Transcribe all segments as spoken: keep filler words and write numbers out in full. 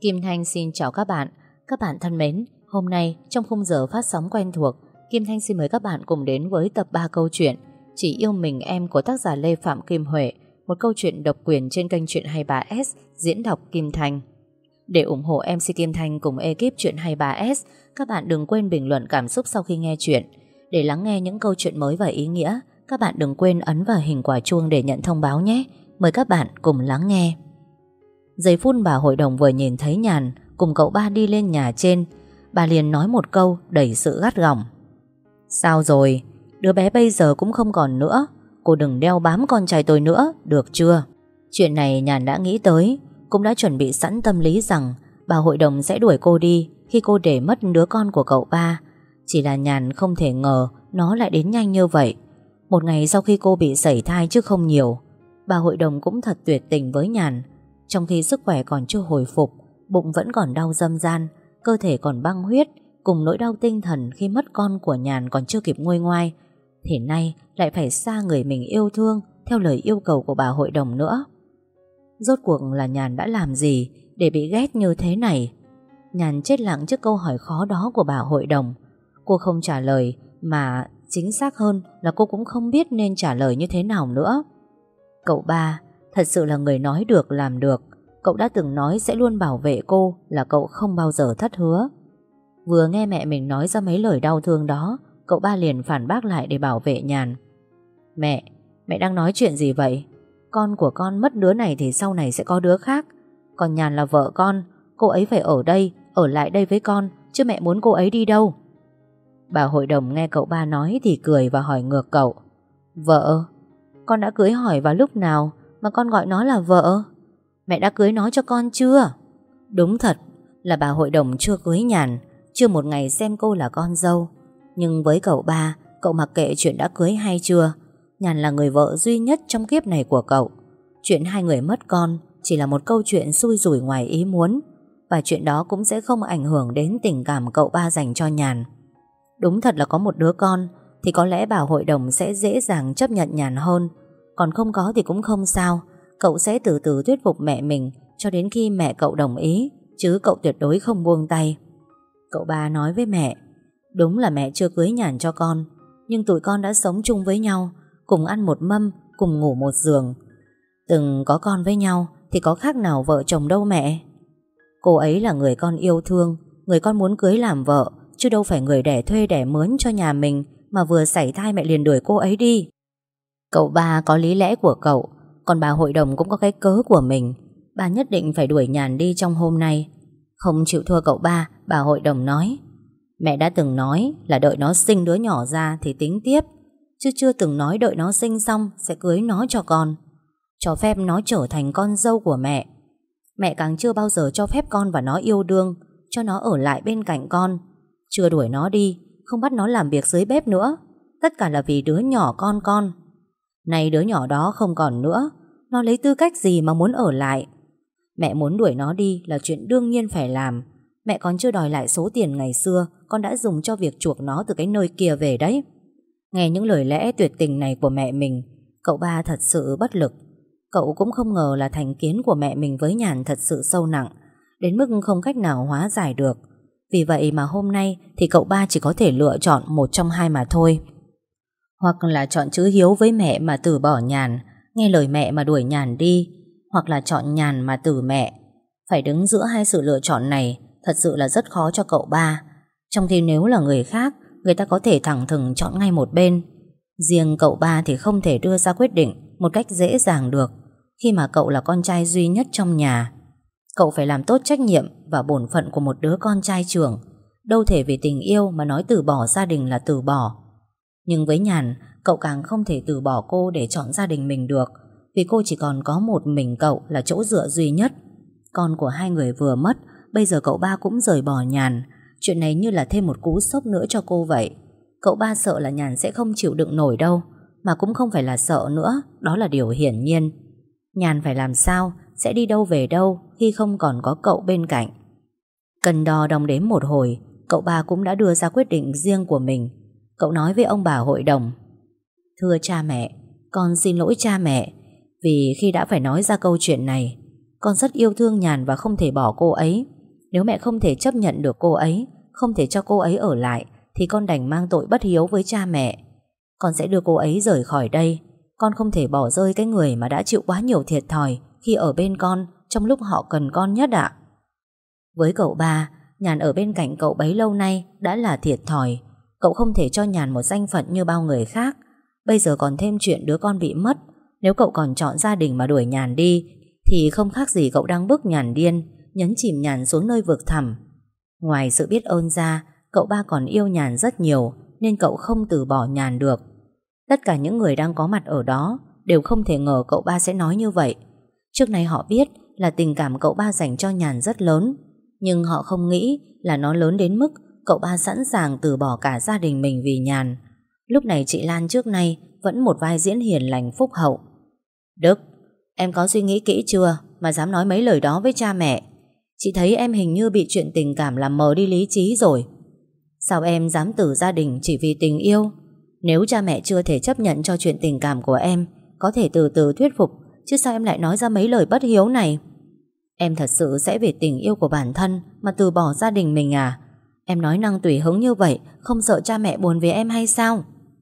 Kim Thanh xin chào các bạn. Các bạn thân mến, hôm nay trong khung giờ phát sóng quen thuộc, Kim Thanh xin mời các bạn cùng đến với tập ba câu chuyện Chỉ yêu mình em của tác giả Lê Phạm Kim Huệ, một câu chuyện độc quyền trên kênh Chuyện hai mươi ba ét diễn đọc Kim Thanh. Để ủng hộ em xê Kim Thanh cùng ekip Chuyện hai mươi ba ét, các bạn đừng quên bình luận cảm xúc sau khi nghe chuyện. Để lắng nghe những câu chuyện mới và ý nghĩa, các bạn đừng quên ấn vào hình quả chuông để nhận thông báo nhé. Mời các bạn cùng lắng nghe. Giây phút bà hội đồng vừa nhìn thấy Nhàn cùng cậu ba đi lên nhà trên, bà liền nói một câu đầy sự gắt gỏng. Sao rồi? Đứa bé bây giờ cũng không còn nữa. Cô đừng đeo bám con trai tôi nữa, được chưa? Chuyện này Nhàn đã nghĩ tới, cũng đã chuẩn bị sẵn tâm lý rằng bà hội đồng sẽ đuổi cô đi khi cô để mất đứa con của cậu ba. Chỉ là Nhàn không thể ngờ nó lại đến nhanh như vậy. Một ngày sau khi cô bị sảy thai chứ không nhiều. Bà hội đồng cũng thật tuyệt tình với Nhàn. Trong khi sức khỏe còn chưa hồi phục, bụng vẫn còn đau râm ran, cơ thể còn băng huyết, cùng nỗi đau tinh thần khi mất con của Nhàn còn chưa kịp nguôi ngoai, thì nay lại phải xa người mình yêu thương theo lời yêu cầu của bà hội đồng nữa. Rốt cuộc là Nhàn đã làm gì để bị ghét như thế này? Nhàn chết lặng trước câu hỏi khó đó của bà hội đồng. Cô không trả lời, mà chính xác hơn là cô cũng không biết nên trả lời như thế nào nữa. Cậu ba thật sự là người nói được làm được. Cậu đã từng nói sẽ luôn bảo vệ cô, là cậu không bao giờ thất hứa. Vừa nghe mẹ mình nói ra mấy lời đau thương đó, cậu ba liền phản bác lại để bảo vệ Nhàn. Mẹ, mẹ đang nói chuyện gì vậy? Con của con mất đứa này thì sau này sẽ có đứa khác. Còn Nhàn là vợ con, cô ấy phải ở đây, ở lại đây với con, chứ mẹ muốn cô ấy đi đâu. Bà hội đồng nghe cậu ba nói thì cười và hỏi ngược cậu. Vợ? Con đã cưới hỏi vào lúc nào mà con gọi nó là vợ? Mẹ đã cưới nó cho con chưa? Đúng thật là bà hội đồng chưa cưới Nhàn, chưa một ngày xem cô là con dâu. Nhưng với cậu ba, cậu mặc kệ chuyện đã cưới hay chưa. Nhàn là người vợ duy nhất trong kiếp này của cậu. Chuyện hai người mất con chỉ là một câu chuyện xui rủi ngoài ý muốn, và chuyện đó cũng sẽ không ảnh hưởng đến tình cảm cậu ba dành cho Nhàn. Đúng thật là có một đứa con thì có lẽ bà hội đồng sẽ dễ dàng chấp nhận Nhàn hơn. Còn không có thì cũng không sao. Cậu sẽ từ từ thuyết phục mẹ mình cho đến khi mẹ cậu đồng ý, chứ cậu tuyệt đối không buông tay. Cậu ba nói với mẹ, đúng là mẹ chưa cưới Nhàn cho con, nhưng tụi con đã sống chung với nhau, cùng ăn một mâm, cùng ngủ một giường. Từng có con với nhau thì có khác nào vợ chồng đâu mẹ. Cô ấy là người con yêu thương, người con muốn cưới làm vợ, chứ đâu phải người đẻ thuê đẻ mướn cho nhà mình, mà vừa sảy thai mẹ liền đuổi cô ấy đi. Cậu ba có lý lẽ của cậu, còn bà hội đồng cũng có cái cớ của mình. Bà nhất định phải đuổi Nhàn đi trong hôm nay. Không chịu thua cậu ba, bà hội đồng nói, mẹ đã từng nói là đợi nó sinh đứa nhỏ ra thì tính tiếp, chứ chưa từng nói đợi nó sinh xong sẽ cưới nó cho con, cho phép nó trở thành con dâu của mẹ. Mẹ càng chưa bao giờ cho phép con và nó yêu đương, cho nó ở lại bên cạnh con. Chưa đuổi nó đi, không bắt nó làm việc dưới bếp nữa. Tất cả là vì đứa nhỏ con con. Nay đứa nhỏ đó không còn nữa, nó lấy tư cách gì mà muốn ở lại? Mẹ muốn đuổi nó đi là chuyện đương nhiên phải làm. Mẹ còn chưa đòi lại số tiền ngày xưa con đã dùng cho việc chuộc nó từ cái nơi kia về đấy. Nghe những lời lẽ tuyệt tình này của mẹ mình, cậu ba thật sự bất lực. Cậu cũng không ngờ là thành kiến của mẹ mình với Nhàn thật sự sâu nặng, đến mức không cách nào hóa giải được. Vì vậy mà hôm nay thì cậu ba chỉ có thể lựa chọn một trong hai mà thôi. Hoặc là chọn chữ hiếu với mẹ mà từ bỏ Nhàn, nghe lời mẹ mà đuổi Nhàn đi, hoặc là chọn Nhàn mà từ mẹ. Phải đứng giữa hai sự lựa chọn này thật sự là rất khó cho cậu ba. Trong khi nếu là người khác, người ta có thể thẳng thừng chọn ngay một bên. Riêng cậu ba thì không thể đưa ra quyết định một cách dễ dàng được, khi mà cậu là con trai duy nhất trong nhà. Cậu phải làm tốt trách nhiệm và bổn phận của một đứa con trai trưởng, đâu thể vì tình yêu mà nói từ bỏ gia đình là từ bỏ. Nhưng với Nhàn, cậu càng không thể từ bỏ cô để chọn gia đình mình được, vì cô chỉ còn có một mình cậu là chỗ dựa duy nhất. Con của hai người vừa mất, bây giờ cậu ba cũng rời bỏ Nhàn. Chuyện này như là thêm một cú sốc nữa cho cô vậy. Cậu ba sợ là Nhàn sẽ không chịu đựng nổi đâu, mà cũng không phải là sợ nữa, đó là điều hiển nhiên. Nhàn phải làm sao, sẽ đi đâu về đâu khi không còn có cậu bên cạnh. Cân đo đong đếm một hồi, cậu ba cũng đã đưa ra quyết định riêng của mình. Cậu nói với ông bà hội đồng, thưa cha mẹ, con xin lỗi cha mẹ, vì khi đã phải nói ra câu chuyện này. Con rất yêu thương Nhàn và không thể bỏ cô ấy. Nếu mẹ không thể chấp nhận được cô ấy, không thể cho cô ấy ở lại, thì con đành mang tội bất hiếu với cha mẹ. Con sẽ đưa cô ấy rời khỏi đây. Con không thể bỏ rơi cái người mà đã chịu quá nhiều thiệt thòi khi ở bên con trong lúc họ cần con nhất ạ. Với cậu ba, Nhàn ở bên cạnh cậu bấy lâu nay đã là thiệt thòi. Cậu không thể cho Nhàn một danh phận như bao người khác. Bây giờ còn thêm chuyện đứa con bị mất. Nếu cậu còn chọn gia đình mà đuổi Nhàn đi, thì không khác gì cậu đang bức Nhàn điên, nhấn chìm Nhàn xuống nơi vực thẳm. Ngoài sự biết ơn ra, cậu ba còn yêu Nhàn rất nhiều, nên cậu không từ bỏ Nhàn được. Tất cả những người đang có mặt ở đó đều không thể ngờ cậu ba sẽ nói như vậy. Trước nay họ biết là tình cảm cậu ba dành cho Nhàn rất lớn, nhưng họ không nghĩ là nó lớn đến mức cậu ba sẵn sàng từ bỏ cả gia đình mình vì Nhàn. Lúc này chị Lan trước nay vẫn một vai diễn hiền lành phúc hậu. Đức, em có suy nghĩ kỹ chưa mà dám nói mấy lời đó với cha mẹ? Chị thấy em hình như bị chuyện tình cảm làm mờ đi lý trí rồi. Sao em dám từ gia đình chỉ vì tình yêu? Nếu cha mẹ chưa thể chấp nhận cho chuyện tình cảm của em, có thể từ từ thuyết phục, chứ sao em lại nói ra mấy lời bất hiếu này? Em thật sự sẽ vì tình yêu của bản thân mà từ bỏ gia đình mình à? Em nói năng tùy hứng như vậy, không sợ cha mẹ buồn về em hay sao?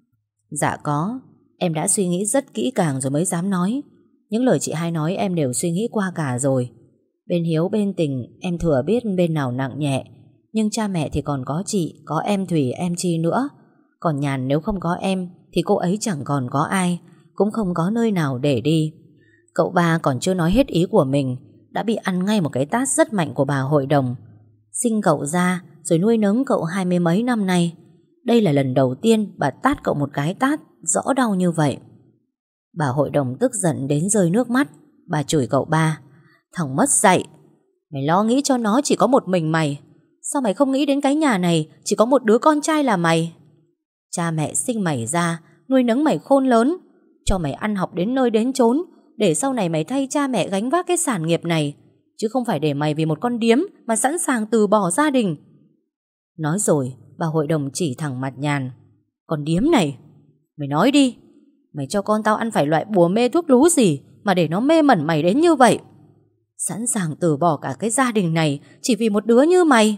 Dạ có, em đã suy nghĩ rất kỹ càng rồi mới dám nói. Những lời chị hai nói em đều suy nghĩ qua cả rồi. Bên hiếu bên tình em thừa biết bên nào nặng nhẹ, nhưng cha mẹ thì còn có chị, có em Thủy, em Chi nữa. Còn Nhàn nếu không có em thì cô ấy chẳng còn có ai, cũng không có nơi nào để đi. Cậu ba còn chưa nói hết ý của mình đã bị ăn ngay một cái tát rất mạnh của bà hội đồng. Sinh cậu ra rồi nuôi nấng cậu hai mươi mấy năm nay, đây là lần đầu tiên bà tát cậu một cái tát rõ đau như vậy. Bà hội đồng tức giận đến rơi nước mắt. Bà chửi cậu ba: Thằng mất dạy, mày lo nghĩ cho nó chỉ có một mình mày, sao mày không nghĩ đến cái nhà này chỉ có một đứa con trai là mày? Cha mẹ sinh mày ra, nuôi nấng mày khôn lớn, cho mày ăn học đến nơi đến chốn, để sau này mày thay cha mẹ gánh vác cái sản nghiệp này, chứ không phải để mày vì một con điếm mà sẵn sàng từ bỏ gia đình. Nói rồi, bà hội đồng chỉ thẳng mặt Nhàn: Con điếm này, mày nói đi, mày cho con tao ăn phải loại bùa mê thuốc lú gì mà để nó mê mẩn mày đến như vậy? Sẵn sàng từ bỏ cả cái gia đình này chỉ vì một đứa như mày.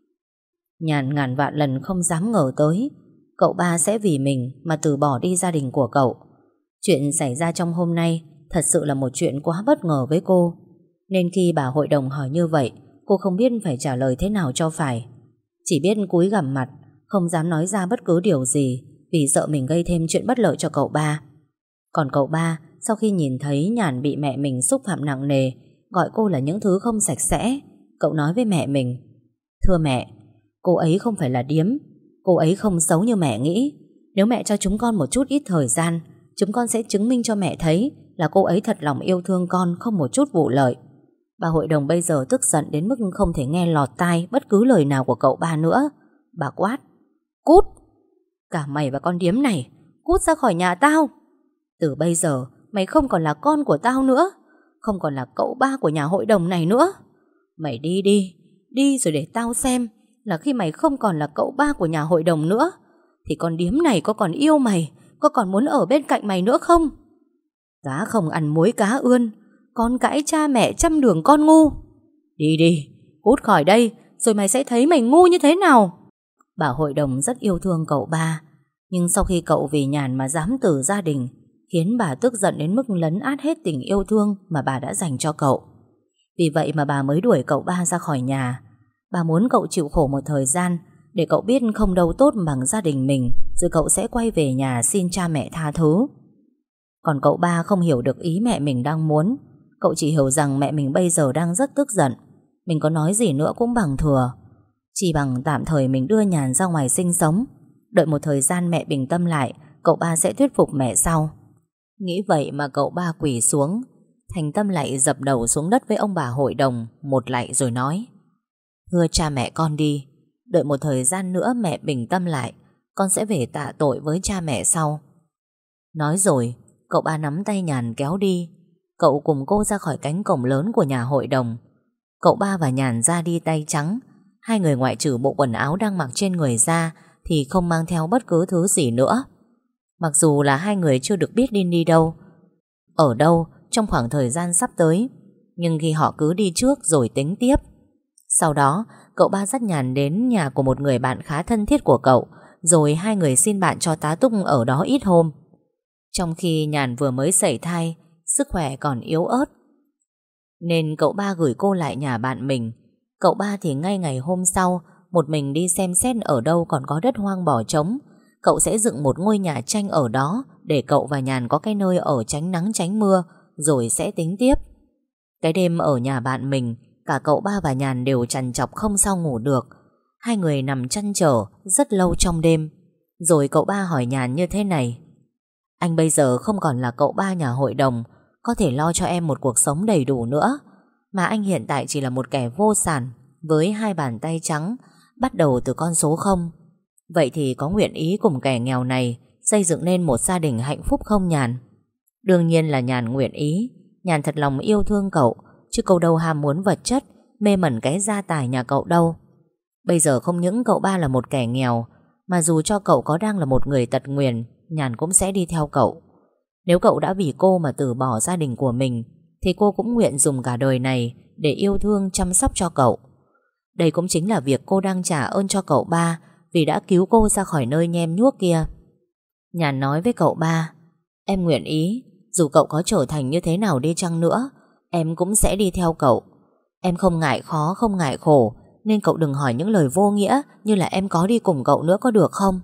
Nhàn ngàn vạn lần không dám ngờ tới cậu ba sẽ vì mình mà từ bỏ đi gia đình của cậu. Chuyện xảy ra trong hôm nay thật sự là một chuyện quá bất ngờ với cô, nên khi bà hội đồng hỏi như vậy, cô không biết phải trả lời thế nào cho phải. Chỉ biết cúi gằm mặt, không dám nói ra bất cứ điều gì, vì sợ mình gây thêm chuyện bất lợi cho cậu ba. Còn cậu ba, sau khi nhìn thấy Nhàn bị mẹ mình xúc phạm nặng nề, gọi cô là những thứ không sạch sẽ, cậu nói với mẹ mình: Thưa mẹ, cô ấy không phải là điếm, cô ấy không xấu như mẹ nghĩ. Nếu mẹ cho chúng con một chút ít thời gian, chúng con sẽ chứng minh cho mẹ thấy là cô ấy thật lòng yêu thương con, không một chút vụ lợi. Bà hội đồng bây giờ tức giận đến mức không thể nghe lọt tai bất cứ lời nào của cậu ba nữa. Bà quát: Cút! Cả mày và con điếm này, cút ra khỏi nhà tao! Từ bây giờ mày không còn là con của tao nữa, không còn là cậu ba của nhà hội đồng này nữa. Mày đi đi, đi rồi để tao xem là khi mày không còn là cậu ba của nhà hội đồng nữa thì con điếm này có còn yêu mày, có còn muốn ở bên cạnh mày nữa không? Cá không ăn muối cá ươn, con cãi cha mẹ trăm đường con ngu. Đi đi, cút khỏi đây, rồi mày sẽ thấy mày ngu như thế nào. Bà hội đồng rất yêu thương cậu ba, nhưng sau khi cậu vì Nhàn mà dám từ gia đình, khiến bà tức giận đến mức lấn át hết tình yêu thương mà bà đã dành cho cậu. Vì vậy mà bà mới đuổi cậu ba ra khỏi nhà. Bà muốn cậu chịu khổ một thời gian, để cậu biết không đâu tốt bằng gia đình mình, rồi cậu sẽ quay về nhà xin cha mẹ tha thứ. Còn cậu ba không hiểu được ý mẹ mình đang muốn. Cậu chỉ hiểu rằng mẹ mình bây giờ đang rất tức giận, mình có nói gì nữa cũng bằng thừa. Chỉ bằng tạm thời mình đưa Nhàn ra ngoài sinh sống, đợi một thời gian mẹ bình tâm lại, cậu ba sẽ thuyết phục mẹ sau. Nghĩ vậy mà cậu ba quỳ xuống, thành tâm lạy dập đầu xuống đất với ông bà hội đồng, một lạy rồi nói: Thưa cha mẹ con đi, đợi một thời gian nữa mẹ bình tâm lại, con sẽ về tạ tội với cha mẹ sau. Nói rồi, cậu ba nắm tay Nhàn kéo đi. Cậu cùng cô ra khỏi cánh cổng lớn của nhà hội đồng. Cậu ba và Nhàn ra đi tay trắng. Hai người ngoại trừ bộ quần áo đang mặc trên người ra thì không mang theo bất cứ thứ gì nữa. Mặc dù là hai người chưa được biết đi đi đâu, ở đâu trong khoảng thời gian sắp tới, nhưng khi họ cứ đi trước rồi tính tiếp. Sau đó, cậu ba dắt Nhàn đến nhà của một người bạn khá thân thiết của cậu, rồi hai người xin bạn cho tá túc ở đó ít hôm. Trong khi Nhàn vừa mới sẩy thai, sức khỏe còn yếu ớt, nên cậu ba gửi cô lại nhà bạn mình. Cậu ba thì ngay ngày hôm sau, một mình đi xem xét ở đâu còn có đất hoang bỏ trống. Cậu sẽ dựng một ngôi nhà tranh ở đó để cậu và Nhàn có cái nơi ở tránh nắng tránh mưa, rồi sẽ tính tiếp. Cái đêm ở nhà bạn mình, cả cậu ba và Nhàn đều trằn trọc không sao ngủ được. Hai người nằm trăn trở rất lâu trong đêm. Rồi cậu ba hỏi Nhàn như thế này: anh bây giờ không còn là cậu ba nhà hội đồng, có thể lo cho em một cuộc sống đầy đủ nữa, mà anh hiện tại chỉ là một kẻ vô sản với hai bàn tay trắng, bắt đầu từ con số không. Vậy thì có nguyện ý cùng kẻ nghèo này xây dựng nên một gia đình hạnh phúc không Nhàn? Đương nhiên là Nhàn nguyện ý. Nhàn thật lòng yêu thương cậu, chứ cậu đâu ham muốn vật chất, mê mẩn cái gia tài nhà cậu đâu. Bây giờ không những cậu ba là một kẻ nghèo, mà dù cho cậu có đang là một người tật nguyền, Nhàn cũng sẽ đi theo cậu. Nếu cậu đã vì cô mà từ bỏ gia đình của mình, thì cô cũng nguyện dùng cả đời này để yêu thương chăm sóc cho cậu. Đây cũng chính là việc cô đang trả ơn cho cậu ba, vì đã cứu cô ra khỏi nơi nhem nhuốc kia. Nhàn nói với cậu ba: em nguyện ý, dù cậu có trở thành như thế nào đi chăng nữa, em cũng sẽ đi theo cậu. Em không ngại khó, không ngại khổ, nên cậu đừng hỏi những lời vô nghĩa như là em có đi cùng cậu nữa có được không?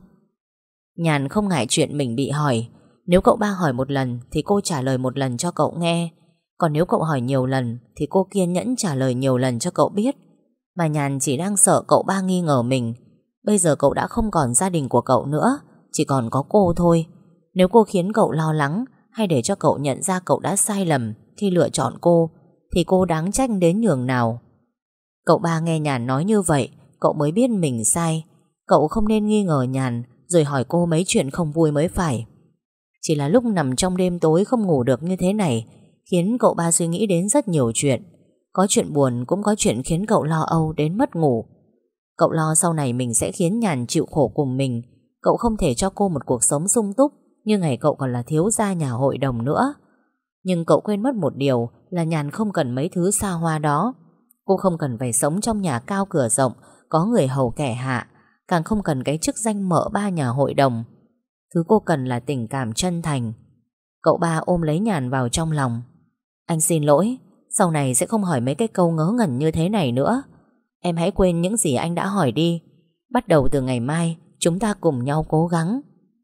Nhàn không ngại chuyện mình bị hỏi. Nếu cậu ba hỏi một lần thì cô trả lời một lần cho cậu nghe. Còn nếu cậu hỏi nhiều lần thì cô kiên nhẫn trả lời nhiều lần cho cậu biết. Mà Nhàn chỉ đang sợ cậu ba nghi ngờ mình. Bây giờ cậu đã không còn gia đình của cậu nữa, chỉ còn có cô thôi. Nếu cô khiến cậu lo lắng, hay để cho cậu nhận ra cậu đã sai lầm khi lựa chọn cô, thì cô đáng trách đến nhường nào. Cậu ba nghe Nhàn nói như vậy, cậu mới biết mình sai. Cậu không nên nghi ngờ Nhàn rồi hỏi cô mấy chuyện không vui mới phải. Chỉ là lúc nằm trong đêm tối không ngủ được như thế này, khiến cậu ba suy nghĩ đến rất nhiều chuyện. Có chuyện buồn, cũng có chuyện khiến cậu lo âu đến mất ngủ. Cậu lo sau này mình sẽ khiến Nhàn chịu khổ cùng mình. Cậu không thể cho cô một cuộc sống sung túc như ngày cậu còn là thiếu gia nhà hội đồng nữa. Nhưng cậu quên mất một điều là Nhàn không cần mấy thứ xa hoa đó. Cô không cần phải sống trong nhà cao cửa rộng, có người hầu kẻ hạ, càng không cần cái chức danh mợ ba nhà hội đồng. Thứ cô cần là tình cảm chân thành. Cậu ba ôm lấy Nhàn vào trong lòng. Anh xin lỗi, sau này sẽ không hỏi mấy cái câu ngớ ngẩn như thế này nữa. Em hãy quên những gì anh đã hỏi đi. Bắt đầu từ ngày mai, chúng ta cùng nhau cố gắng.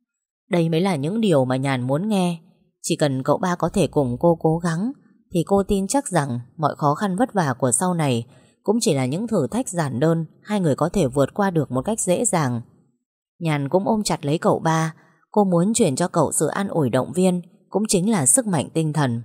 Đây mới là những điều mà Nhàn muốn nghe. Chỉ cần cậu ba có thể cùng cô cố gắng, thì cô tin chắc rằng mọi khó khăn vất vả của sau này cũng chỉ là những thử thách giản đơn, hai người có thể vượt qua được một cách dễ dàng. Nhàn cũng ôm chặt lấy cậu ba. Cô muốn chuyển cho cậu sự an ủi động viên, cũng chính là sức mạnh tinh thần.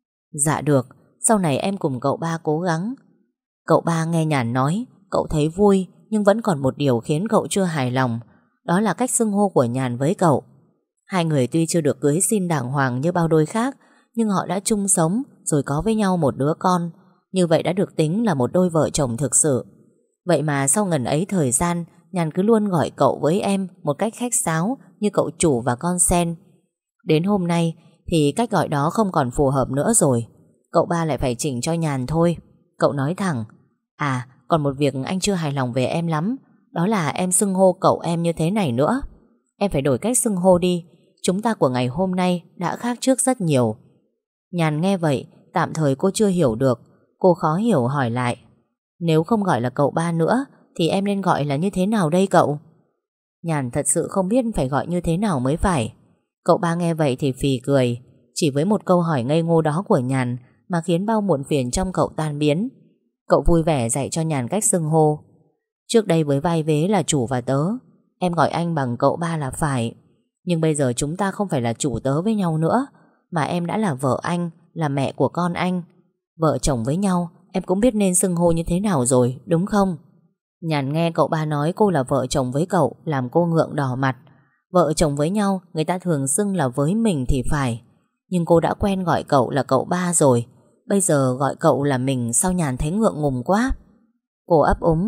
Dạ được, sau này em cùng cậu ba cố gắng. Cậu ba nghe Nhàn nói, cậu thấy vui, nhưng vẫn còn một điều khiến cậu chưa hài lòng. Đó là cách xưng hô của Nhàn với cậu. Hai người tuy chưa được cưới xin đàng hoàng như bao đôi khác, nhưng họ đã chung sống rồi có với nhau một đứa con. Như vậy đã được tính là một đôi vợ chồng thực sự. Vậy mà sau ngần ấy thời gian, Nhàn cứ luôn gọi cậu với em một cách khách sáo, như cậu chủ và con sen. Đến hôm nay thì cách gọi đó không còn phù hợp nữa rồi. Cậu ba lại phải chỉnh cho Nhàn thôi. Cậu nói thẳng: À, còn một việc anh chưa hài lòng về em lắm. Đó là em xưng hô cậu em như thế này nữa. Em phải đổi cách xưng hô đi. Chúng ta của ngày hôm nay đã khác trước rất nhiều. Nhàn nghe vậy, tạm thời cô chưa hiểu được. Cô khó hiểu hỏi lại: Nếu không gọi là cậu ba nữa thì em nên gọi là như thế nào đây cậu? Nhàn thật sự không biết phải gọi như thế nào mới phải. Cậu ba nghe vậy thì phì cười. Chỉ với một câu hỏi ngây ngô đó của Nhàn mà khiến bao muộn phiền trong cậu tan biến. Cậu vui vẻ dạy cho Nhàn cách xưng hô. Trước đây với vai vế là chủ và tớ, em gọi anh bằng cậu ba là phải. Nhưng bây giờ chúng ta không phải là chủ tớ với nhau nữa, mà em đã là vợ anh, là mẹ của con anh. Vợ chồng với nhau, em cũng biết nên xưng hô như thế nào rồi, đúng không? Nhàn nghe cậu ba nói cô là vợ chồng với cậu, làm cô ngượng đỏ mặt. Vợ chồng với nhau, người ta thường xưng là với mình thì phải. Nhưng cô đã quen gọi cậu là cậu ba rồi. Bây giờ gọi cậu là mình, sao Nhàn thấy ngượng ngùng quá. Cô ấp úng: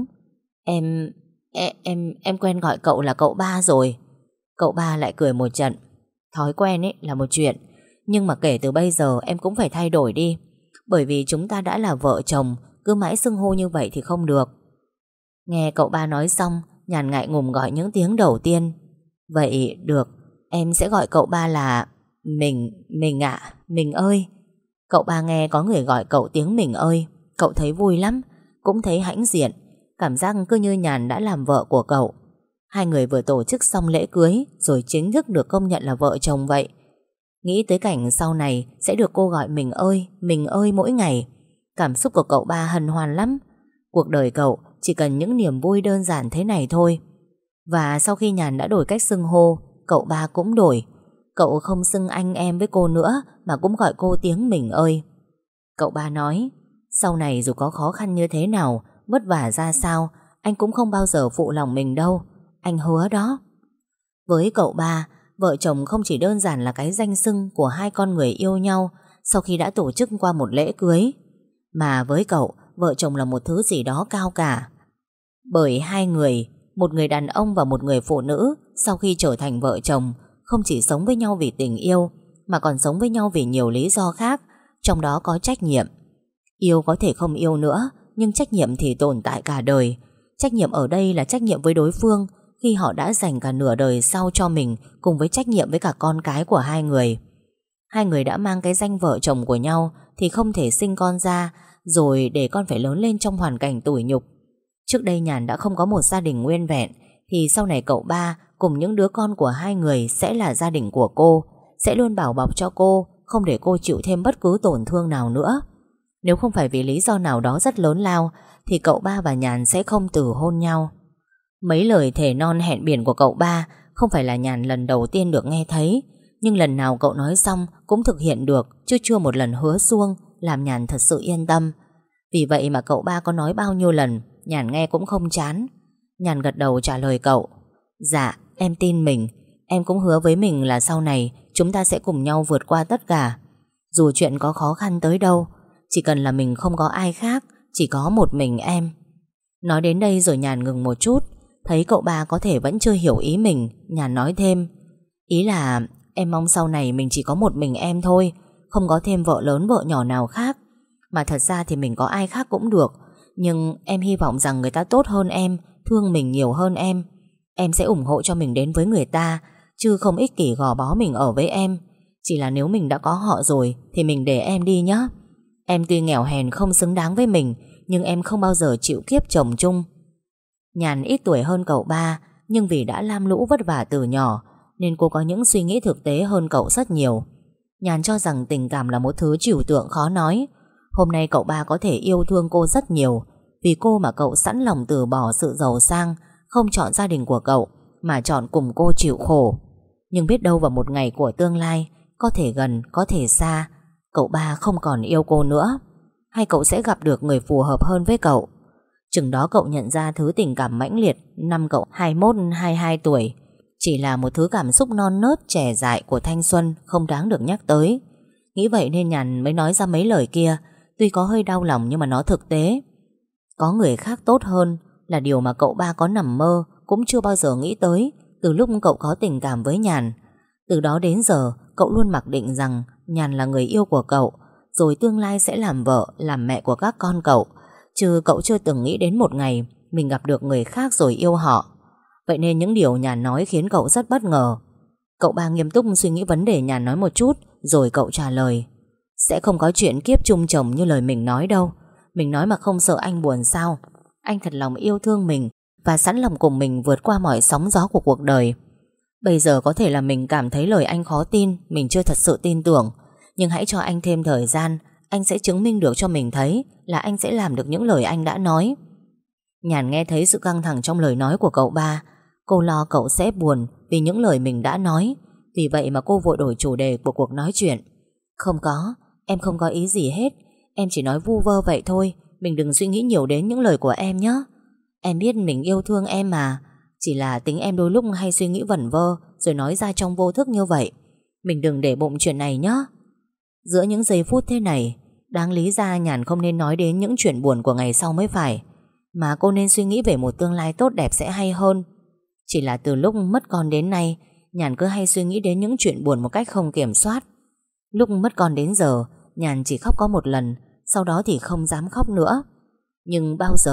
Em, em, em, em quen gọi cậu là cậu ba rồi. Cậu ba lại cười một trận. Thói quen ấy là một chuyện, nhưng mà kể từ bây giờ em cũng phải thay đổi đi. Bởi vì chúng ta đã là vợ chồng, cứ mãi xưng hô như vậy thì không được. Nghe cậu ba nói xong, Nhàn ngại ngùng gọi những tiếng đầu tiên. Vậy được, em sẽ gọi cậu ba là Mình, Mình ạ, Mình ơi. Cậu ba nghe có người gọi cậu tiếng Mình ơi, cậu thấy vui lắm, cũng thấy hãnh diện. Cảm giác cứ như Nhàn đã làm vợ của cậu. Hai người vừa tổ chức xong lễ cưới, rồi chính thức được công nhận là vợ chồng vậy. Nghĩ tới cảnh sau này sẽ được cô gọi Mình ơi, Mình ơi mỗi ngày, cảm xúc của cậu ba hân hoan lắm. Cuộc đời cậu chỉ cần những niềm vui đơn giản thế này thôi. Và sau khi Nhàn đã đổi cách xưng hô, cậu ba cũng đổi. Cậu không xưng anh em với cô nữa, mà cũng gọi cô tiếng Mình ơi. Cậu ba nói, sau này dù có khó khăn như thế nào, vất vả ra sao, anh cũng không bao giờ phụ lòng mình đâu. Anh hứa đó. Với cậu ba, vợ chồng không chỉ đơn giản là cái danh xưng của hai con người yêu nhau sau khi đã tổ chức qua một lễ cưới, mà với cậu, vợ chồng là một thứ gì đó cao cả. Bởi hai người, một người đàn ông và một người phụ nữ, sau khi trở thành vợ chồng, không chỉ sống với nhau vì tình yêu, mà còn sống với nhau vì nhiều lý do khác, trong đó có trách nhiệm. Yêu có thể không yêu nữa, nhưng trách nhiệm thì tồn tại cả đời. Trách nhiệm ở đây là trách nhiệm với đối phương, khi họ đã dành cả nửa đời sau cho mình, cùng với trách nhiệm với cả con cái của hai người. Hai người đã mang cái danh vợ chồng của nhau thì không thể sinh con ra, rồi để con phải lớn lên trong hoàn cảnh tủi nhục. Trước đây Nhàn đã không có một gia đình nguyên vẹn, thì sau này cậu ba cùng những đứa con của hai người sẽ là gia đình của cô, sẽ luôn bảo bọc cho cô, không để cô chịu thêm bất cứ tổn thương nào nữa. Nếu không phải vì lý do nào đó rất lớn lao, thì cậu ba và Nhàn sẽ không từ hôn nhau. Mấy lời thề non hẹn biển của cậu ba không phải là Nhàn lần đầu tiên được nghe thấy, nhưng lần nào cậu nói xong cũng thực hiện được, chứ chưa một lần hứa suông, làm Nhàn thật sự yên tâm. Vì vậy mà cậu ba có nói bao nhiêu lần, Nhàn nghe cũng không chán. Nhàn gật đầu trả lời cậu. Dạ, em tin mình. Em cũng hứa với mình là sau này chúng ta sẽ cùng nhau vượt qua tất cả. Dù chuyện có khó khăn tới đâu, chỉ cần là mình không có ai khác, chỉ có một mình em. Nói đến đây rồi Nhàn ngừng một chút. Thấy cậu ba có thể vẫn chưa hiểu ý mình, Nhàn nói thêm. Ý là em mong sau này mình chỉ có một mình em thôi, không có thêm vợ lớn vợ nhỏ nào khác. Mà thật ra thì mình có ai khác cũng được, nhưng em hy vọng rằng người ta tốt hơn em, thương mình nhiều hơn em. Em sẽ ủng hộ cho mình đến với người ta, chứ không ích kỷ gò bó mình ở với em. Chỉ là nếu mình đã có họ rồi thì mình để em đi nhé. Em tuy nghèo hèn không xứng đáng với mình, nhưng em không bao giờ chịu kiếp chồng chung. Nhàn ít tuổi hơn cậu ba, nhưng vì đã lam lũ vất vả từ nhỏ nên cô có những suy nghĩ thực tế hơn cậu rất nhiều. Nhàn cho rằng tình cảm là một thứ trừu tượng khó nói. Hôm nay cậu ba có thể yêu thương cô rất nhiều, vì cô mà cậu sẵn lòng từ bỏ sự giàu sang, không chọn gia đình của cậu, mà chọn cùng cô chịu khổ. Nhưng biết đâu vào một ngày của tương lai, có thể gần, có thể xa, cậu ba không còn yêu cô nữa, hay cậu sẽ gặp được người phù hợp hơn với cậu. Chừng đó cậu nhận ra thứ tình cảm mãnh liệt năm cậu hai mươi mốt hai mươi hai tuổi chỉ là một thứ cảm xúc non nớt trẻ dại của thanh xuân, không đáng được nhắc tới. Nghĩ vậy nên Nhàn mới nói ra mấy lời kia, tuy có hơi đau lòng nhưng mà nó thực tế. Có người khác tốt hơn là điều mà cậu ba có nằm mơ cũng chưa bao giờ nghĩ tới từ lúc cậu có tình cảm với Nhàn. Từ đó đến giờ cậu luôn mặc định rằng Nhàn là người yêu của cậu, rồi tương lai sẽ làm vợ, làm mẹ của các con cậu. Chứ cậu chưa từng nghĩ đến một ngày mình gặp được người khác rồi yêu họ. Vậy nên những điều Nhàn nói khiến cậu rất bất ngờ. Cậu ba nghiêm túc suy nghĩ vấn đề Nhàn nói một chút, rồi cậu trả lời. Sẽ không có chuyện kiếp chung chồng như lời mình nói đâu. Mình nói mà không sợ anh buồn sao? Anh thật lòng yêu thương mình và sẵn lòng cùng mình vượt qua mọi sóng gió của cuộc đời. Bây giờ có thể là mình cảm thấy lời anh khó tin, mình chưa thật sự tin tưởng, nhưng hãy cho anh thêm thời gian. Anh sẽ chứng minh được cho mình thấy là anh sẽ làm được những lời anh đã nói. Nhàn nghe thấy sự căng thẳng trong lời nói của cậu ba. Cô lo cậu sẽ buồn vì những lời mình đã nói. Vì vậy mà cô vội đổi chủ đề của cuộc nói chuyện. Không có, em không có ý gì hết. Em chỉ nói vu vơ vậy thôi. Mình đừng suy nghĩ nhiều đến những lời của em nhé. Em biết mình yêu thương em mà. Chỉ là tính em đôi lúc hay suy nghĩ vẩn vơ, rồi nói ra trong vô thức như vậy. Mình đừng để bụng chuyện này nhé. Giữa những giây phút thế này, đáng lý ra Nhàn không nên nói đến những chuyện buồn của ngày sau mới phải, mà cô nên suy nghĩ về một tương lai tốt đẹp sẽ hay hơn. Chỉ là từ lúc mất con đến nay, Nhàn cứ hay suy nghĩ đến những chuyện buồn một cách không kiểm soát. Lúc mất con đến giờ, Nhàn chỉ khóc có một lần, sau đó thì không dám khóc nữa. Nhưng bao giờ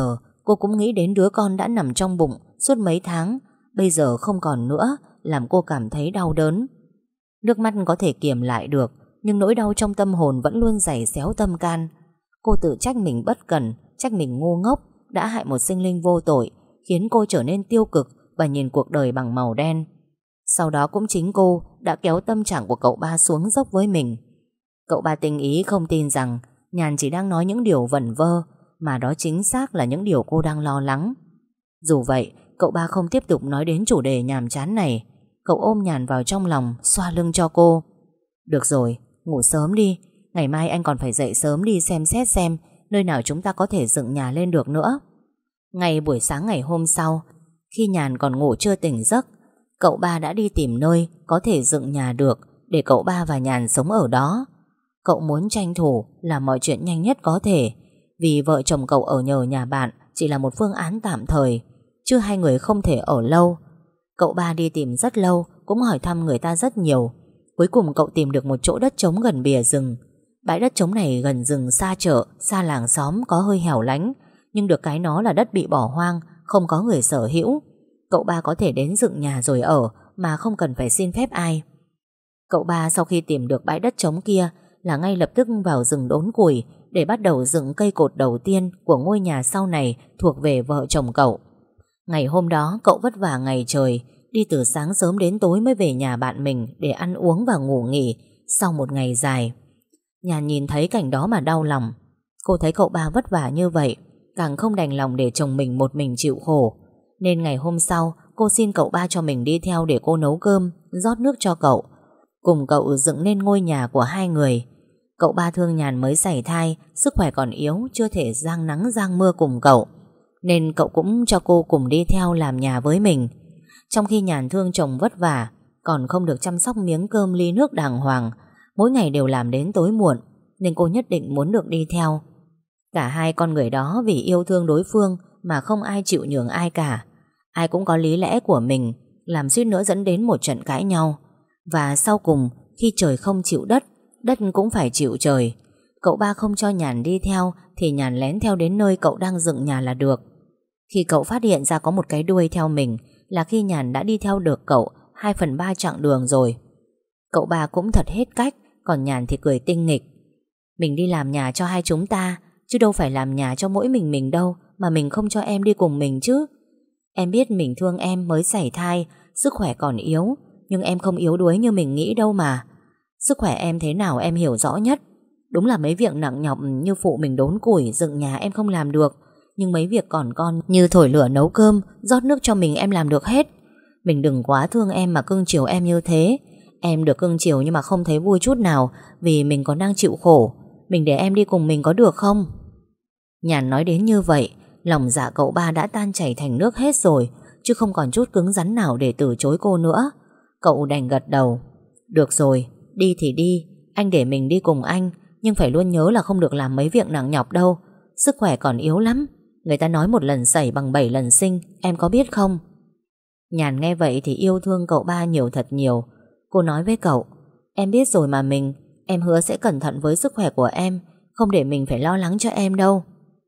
cô cũng nghĩ đến đứa con đã nằm trong bụng suốt mấy tháng, bây giờ không còn nữa, làm cô cảm thấy đau đớn. Nước mắt có thể kiềm lại được, nhưng nỗi đau trong tâm hồn vẫn luôn giày xéo tâm can. Cô tự trách mình bất cẩn, trách mình ngu ngốc, đã hại một sinh linh vô tội, khiến cô trở nên tiêu cực và nhìn cuộc đời bằng màu đen. Sau đó cũng chính cô đã kéo tâm trạng của cậu ba xuống dốc với mình. Cậu ba tinh ý không tin rằng Nhàn chỉ đang nói những điều vẩn vơ, mà đó chính xác là những điều cô đang lo lắng. Dù vậy, cậu ba không tiếp tục nói đến chủ đề nhàm chán này. Cậu ôm Nhàn vào trong lòng, xoa lưng cho cô. Được rồi, ngủ sớm đi. Ngày mai anh còn phải dậy sớm đi xem xét xem nơi nào chúng ta có thể dựng nhà lên được nữa. Ngày buổi sáng ngày hôm sau, khi Nhàn còn ngủ chưa tỉnh giấc, cậu ba đã đi tìm nơi có thể dựng nhà được để cậu ba và Nhàn sống ở đó. Cậu muốn tranh thủ làm mọi chuyện nhanh nhất có thể, vì vợ chồng cậu ở nhờ nhà bạn chỉ là một phương án tạm thời, chứ hai người không thể ở lâu. Cậu ba đi tìm rất lâu, cũng hỏi thăm người ta rất nhiều. Cuối cùng cậu tìm được một chỗ đất trống gần bìa rừng. Bãi đất trống này gần rừng, xa chợ, xa làng xóm, có hơi hẻo lánh, nhưng được cái nó là đất bị bỏ hoang, không có người sở hữu. Cậu ba có thể đến dựng nhà rồi ở mà không cần phải xin phép ai. Cậu ba sau khi tìm được bãi đất trống kia là ngay lập tức vào rừng đốn củi để bắt đầu dựng cây cột đầu tiên của ngôi nhà sau này thuộc về vợ chồng cậu. Ngày hôm đó cậu vất vả ngày trời, đi từ sáng sớm đến tối mới về nhà bạn mình để ăn uống và ngủ nghỉ sau một ngày dài. Nhàn nhìn thấy cảnh đó mà đau lòng. Cô thấy cậu ba vất vả như vậy, càng không đành lòng để chồng mình một mình chịu khổ. Nên ngày hôm sau cô xin cậu ba cho mình đi theo để cô nấu cơm, rót nước cho cậu, cùng cậu dựng nên ngôi nhà của hai người. Cậu ba thương Nhàn mới sảy thai, sức khỏe còn yếu, chưa thể giang nắng giang mưa cùng cậu, nên cậu cũng cho cô cùng đi theo làm nhà với mình. Trong khi Nhàn thương chồng vất vả, còn không được chăm sóc miếng cơm ly nước đàng hoàng, mỗi ngày đều làm đến tối muộn, nên cô nhất định muốn được đi theo. Cả hai con người đó vì yêu thương đối phương mà không ai chịu nhường ai cả. Ai cũng có lý lẽ của mình, làm suýt nữa dẫn đến một trận cãi nhau. Và sau cùng, khi trời không chịu đất, đất cũng phải chịu trời. Cậu ba không cho Nhàn đi theo thì Nhàn lén theo đến nơi cậu đang dựng nhà là được. Khi cậu phát hiện ra có một cái đuôi theo mình là khi Nhàn đã đi theo được cậu hai phần ba chặng đường rồi. Cậu ba cũng thật hết cách, còn Nhàn thì cười tinh nghịch. Mình đi làm nhà cho hai chúng ta, chứ đâu phải làm nhà cho mỗi mình mình đâu, mà mình không cho em đi cùng mình chứ. Em biết mình thương em mới sảy thai, sức khỏe còn yếu, nhưng em không yếu đuối như mình nghĩ đâu mà. Sức khỏe em thế nào em hiểu rõ nhất. Đúng là mấy việc nặng nhọc như phụ mình đốn củi, dựng nhà em không làm được, nhưng mấy việc còn con như thổi lửa nấu cơm, rót nước cho mình em làm được hết. Mình đừng quá thương em mà cưng chiều em như thế. Em được cưng chiều nhưng mà không thấy vui chút nào, vì mình còn đang chịu khổ. Mình để em đi cùng mình có được không? Nhàn nói đến như vậy, lòng dạ cậu ba đã tan chảy thành nước hết rồi, chứ không còn chút cứng rắn nào để từ chối cô nữa. Cậu đành gật đầu. Được rồi, đi thì đi, anh để mình đi cùng anh, nhưng phải luôn nhớ là không được làm mấy việc nặng nhọc đâu. Sức khỏe còn yếu lắm. Người ta nói một lần sẩy bằng bảy lần sinh, em có biết không? Nhàn nghe vậy thì yêu thương cậu ba nhiều thật nhiều. Cô nói với cậu, em biết rồi mà mình, em hứa sẽ cẩn thận với sức khỏe của em, không để mình phải lo lắng cho em đâu.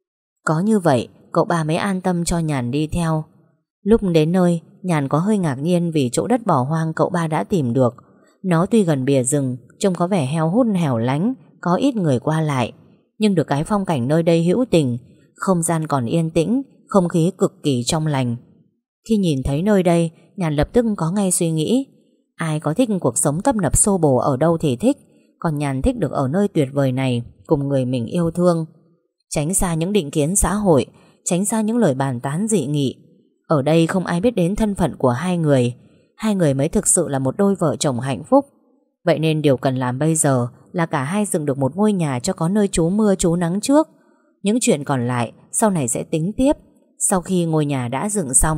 Có như vậy, cậu ba mới an tâm cho Nhàn đi theo. Lúc đến nơi, Nhàn có hơi ngạc nhiên vì chỗ đất bỏ hoang cậu ba đã tìm được. Nó tuy gần bìa rừng, trông có vẻ heo hút hẻo lánh, có ít người qua lại, nhưng được cái phong cảnh nơi đây hữu tình, không gian còn yên tĩnh, không khí cực kỳ trong lành. Khi nhìn thấy nơi đây, Nhàn lập tức có ngay suy nghĩ, ai có thích cuộc sống tấp nập xô bồ ở đâu thì thích, còn Nhàn thích được ở nơi tuyệt vời này cùng người mình yêu thương. Tránh xa những định kiến xã hội, tránh xa những lời bàn tán dị nghị. Ở đây không ai biết đến thân phận của hai người, hai người mới thực sự là một đôi vợ chồng hạnh phúc. Vậy nên điều cần làm bây giờ là cả hai dựng được một ngôi nhà cho có nơi trú mưa trú nắng trước. Những chuyện còn lại sau này sẽ tính tiếp, sau khi ngôi nhà đã dựng xong.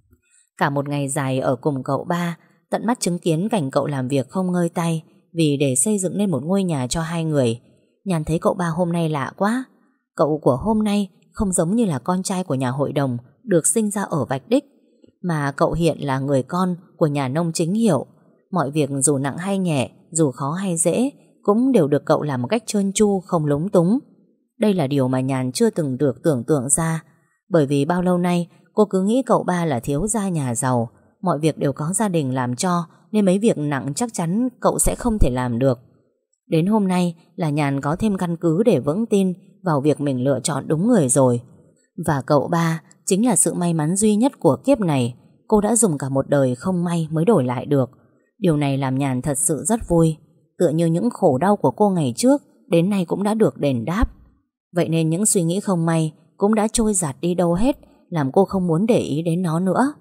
Cả một ngày dài ở cùng cậu ba, tận mắt chứng kiến cảnh cậu làm việc không ngơi tay vì để xây dựng nên một ngôi nhà cho hai người. Nhàn thấy cậu ba hôm nay lạ quá. Cậu của hôm nay không giống như là con trai của nhà hội đồng được sinh ra ở Vạch Đích, mà cậu hiện là người con của nhà nông chính hiệu. Mọi việc dù nặng hay nhẹ, dù khó hay dễ, cũng đều được cậu làm một cách trơn tru, không lúng túng. Đây là điều mà Nhàn chưa từng được tưởng tượng ra. Bởi vì bao lâu nay cô cứ nghĩ cậu ba là thiếu gia nhà giàu, mọi việc đều có gia đình làm cho, nên mấy việc nặng chắc chắn cậu sẽ không thể làm được. Đến hôm nay là Nhàn có thêm căn cứ để vững tin vào việc mình lựa chọn đúng người rồi. Và cậu ba chính là sự may mắn duy nhất của kiếp này. Cô đã dùng cả một đời không may mới đổi lại được. Điều này làm Nhàn thật sự rất vui. Tựa như những khổ đau của cô ngày trước đến nay cũng đã được đền đáp. Vậy nên những suy nghĩ không may cũng đã trôi giạt đi đâu hết, làm cô không muốn để ý đến nó nữa.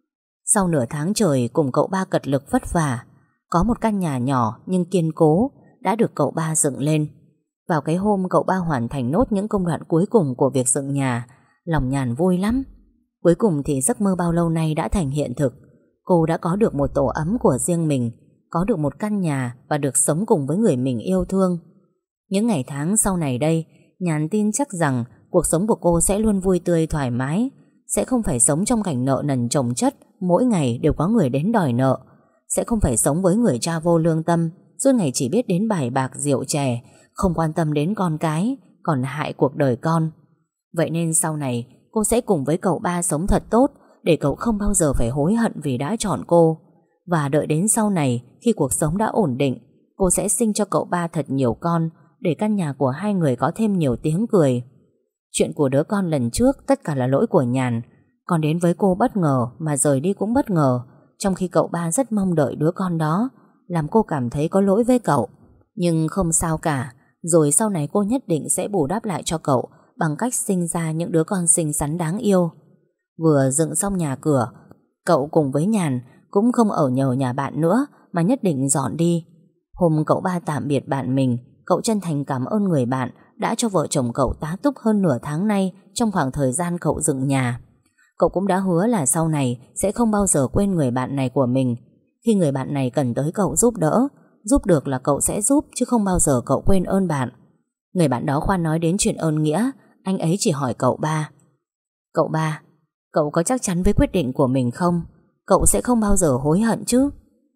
Sau nửa tháng trời cùng cậu ba cật lực vất vả, có một căn nhà nhỏ nhưng kiên cố đã được cậu ba dựng lên. Vào cái hôm cậu ba hoàn thành nốt những công đoạn cuối cùng của việc dựng nhà, lòng Nhàn vui lắm. Cuối cùng thì giấc mơ bao lâu nay đã thành hiện thực. Cô đã có được một tổ ấm của riêng mình, có được một căn nhà và được sống cùng với người mình yêu thương. Những ngày tháng sau này đây, Nhàn tin chắc rằng cuộc sống của cô sẽ luôn vui tươi thoải mái, sẽ không phải sống trong cảnh nợ nần chồng chất, mỗi ngày đều có người đến đòi nợ, sẽ không phải sống với người cha vô lương tâm, suốt ngày chỉ biết đến bài bạc rượu chè, không quan tâm đến con cái, còn hại cuộc đời con. Vậy nên sau này cô sẽ cùng với cậu ba sống thật tốt, để cậu không bao giờ phải hối hận vì đã chọn cô. Và đợi đến sau này, khi cuộc sống đã ổn định, cô sẽ sinh cho cậu ba thật nhiều con, để căn nhà của hai người có thêm nhiều tiếng cười. Chuyện của đứa con lần trước tất cả là lỗi của Nhàn. Còn đến với cô bất ngờ mà rời đi cũng bất ngờ, trong khi cậu ba rất mong đợi đứa con đó, làm cô cảm thấy có lỗi với cậu. Nhưng không sao cả, rồi sau này cô nhất định sẽ bù đắp lại cho cậu bằng cách sinh ra những đứa con xinh xắn đáng yêu. Vừa dựng xong nhà cửa, cậu cùng với Nhàn cũng không ở nhờ nhà bạn nữa, mà nhất định dọn đi. Hôm cậu ba tạm biệt bạn mình, cậu chân thành cảm ơn người bạn đã cho vợ chồng cậu tá túc hơn nửa tháng nay trong khoảng thời gian cậu dựng nhà. Cậu cũng đã hứa là sau này sẽ không bao giờ quên người bạn này của mình. Khi người bạn này cần tới cậu giúp đỡ, giúp được là cậu sẽ giúp, chứ không bao giờ cậu quên ơn bạn. Người bạn đó khoan nói đến chuyện ơn nghĩa, anh ấy chỉ hỏi cậu ba: Cậu ba, cậu có chắc chắn với quyết định của mình không? Cậu sẽ không bao giờ hối hận chứ?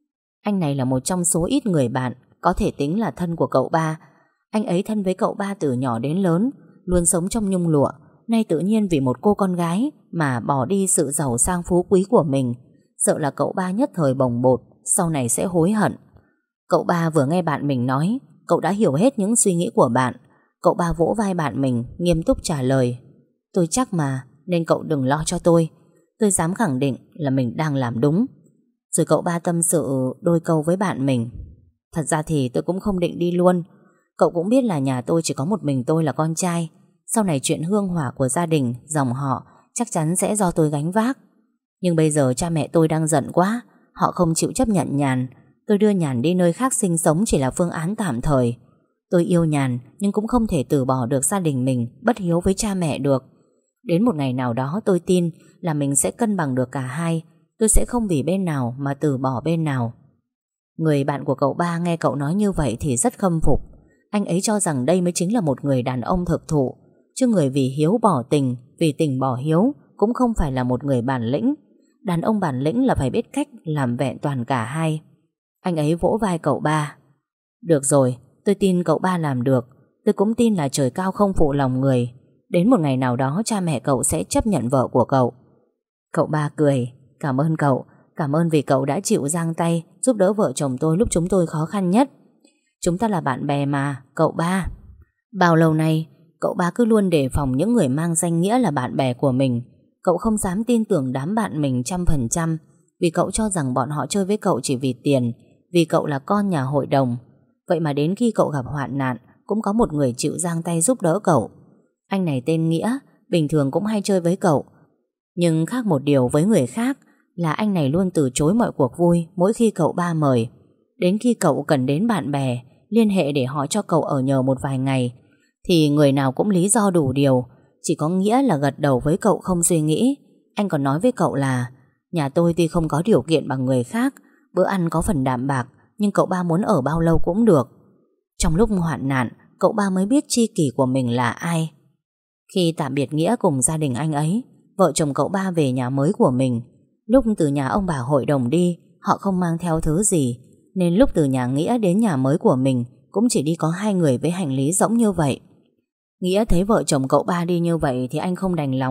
Anh này là một trong số ít người bạn có thể tính là thân của cậu ba. Anh ấy thân với cậu ba từ nhỏ đến lớn, luôn sống trong nhung lụa. Nay tự nhiên vì một cô con gái mà bỏ đi sự giàu sang phú quý của mình, sợ là cậu ba nhất thời bồng bột, sau này sẽ hối hận. Cậu ba vừa nghe bạn mình nói, cậu đã hiểu hết những suy nghĩ của bạn. Cậu ba vỗ vai bạn mình, nghiêm túc trả lời: Tôi chắc mà, nên cậu đừng lo cho tôi. Tôi dám khẳng định là mình đang làm đúng. Rồi cậu ba tâm sự đôi câu với bạn mình: Thật ra thì tôi cũng không định đi luôn. Cậu cũng biết là nhà tôi chỉ có một mình tôi là con trai. Sau này chuyện hương hỏa của gia đình, dòng họ chắc chắn sẽ do tôi gánh vác. Nhưng bây giờ cha mẹ tôi đang giận quá, họ không chịu chấp nhận Nhàn. Tôi đưa Nhàn đi nơi khác sinh sống chỉ là phương án tạm thời. Tôi yêu Nhàn nhưng cũng không thể từ bỏ được gia đình mình, bất hiếu với cha mẹ được. Đến một ngày nào đó tôi tin là mình sẽ cân bằng được cả hai. Tôi sẽ không vì bên nào mà từ bỏ bên nào. Người bạn của cậu ba nghe cậu nói như vậy thì rất khâm phục. Anh ấy cho rằng đây mới chính là một người đàn ông thực thụ, chứ người vì hiếu bỏ tình, vì tình bỏ hiếu cũng không phải là một người bản lĩnh. Đàn ông bản lĩnh là phải biết cách làm vẹn toàn cả hai. Anh ấy vỗ vai cậu ba: Được rồi, tôi tin cậu ba làm được. Tôi cũng tin là trời cao không phụ lòng người. Đến một ngày nào đó cha mẹ cậu sẽ chấp nhận vợ của cậu. Cậu ba cười: Cảm ơn cậu. Cảm ơn vì cậu đã chịu giang tay giúp đỡ vợ chồng tôi lúc chúng tôi khó khăn nhất. Chúng ta là bạn bè mà, cậu ba. Bao lâu nay cậu ba cứ luôn đề phòng những người mang danh nghĩa là bạn bè của mình. Cậu không dám tin tưởng đám bạn mình trăm phần trăm, vì cậu cho rằng bọn họ chơi với cậu chỉ vì tiền, vì cậu là con nhà hội đồng. Vậy mà đến khi cậu gặp hoạn nạn, cũng có một người chịu giang tay giúp đỡ cậu. Anh này tên Nghĩa, bình thường cũng hay chơi với cậu. Nhưng khác một điều với người khác là anh này luôn từ chối mọi cuộc vui mỗi khi cậu ba mời. Đến khi cậu cần đến bạn bè, liên hệ để họ cho cậu ở nhờ một vài ngày, thì người nào cũng lý do đủ điều. Chỉ có Nghĩa là gật đầu với cậu không suy nghĩ. Anh còn nói với cậu là: Nhà tôi tuy không có điều kiện bằng người khác, bữa ăn có phần đạm bạc, nhưng cậu ba muốn ở bao lâu cũng được. Trong lúc hoạn nạn, cậu ba mới biết tri kỷ của mình là ai. Khi tạm biệt Nghĩa cùng gia đình anh ấy, vợ chồng cậu ba về nhà mới của mình. Lúc từ nhà ông bà hội đồng đi, họ không mang theo thứ gì, nên lúc từ nhà Nghĩa đến nhà mới của mình cũng chỉ đi có hai người với hành lý rỗng như vậy. Nghĩa thấy vợ chồng cậu ba đi như vậy thì anh không đành lòng,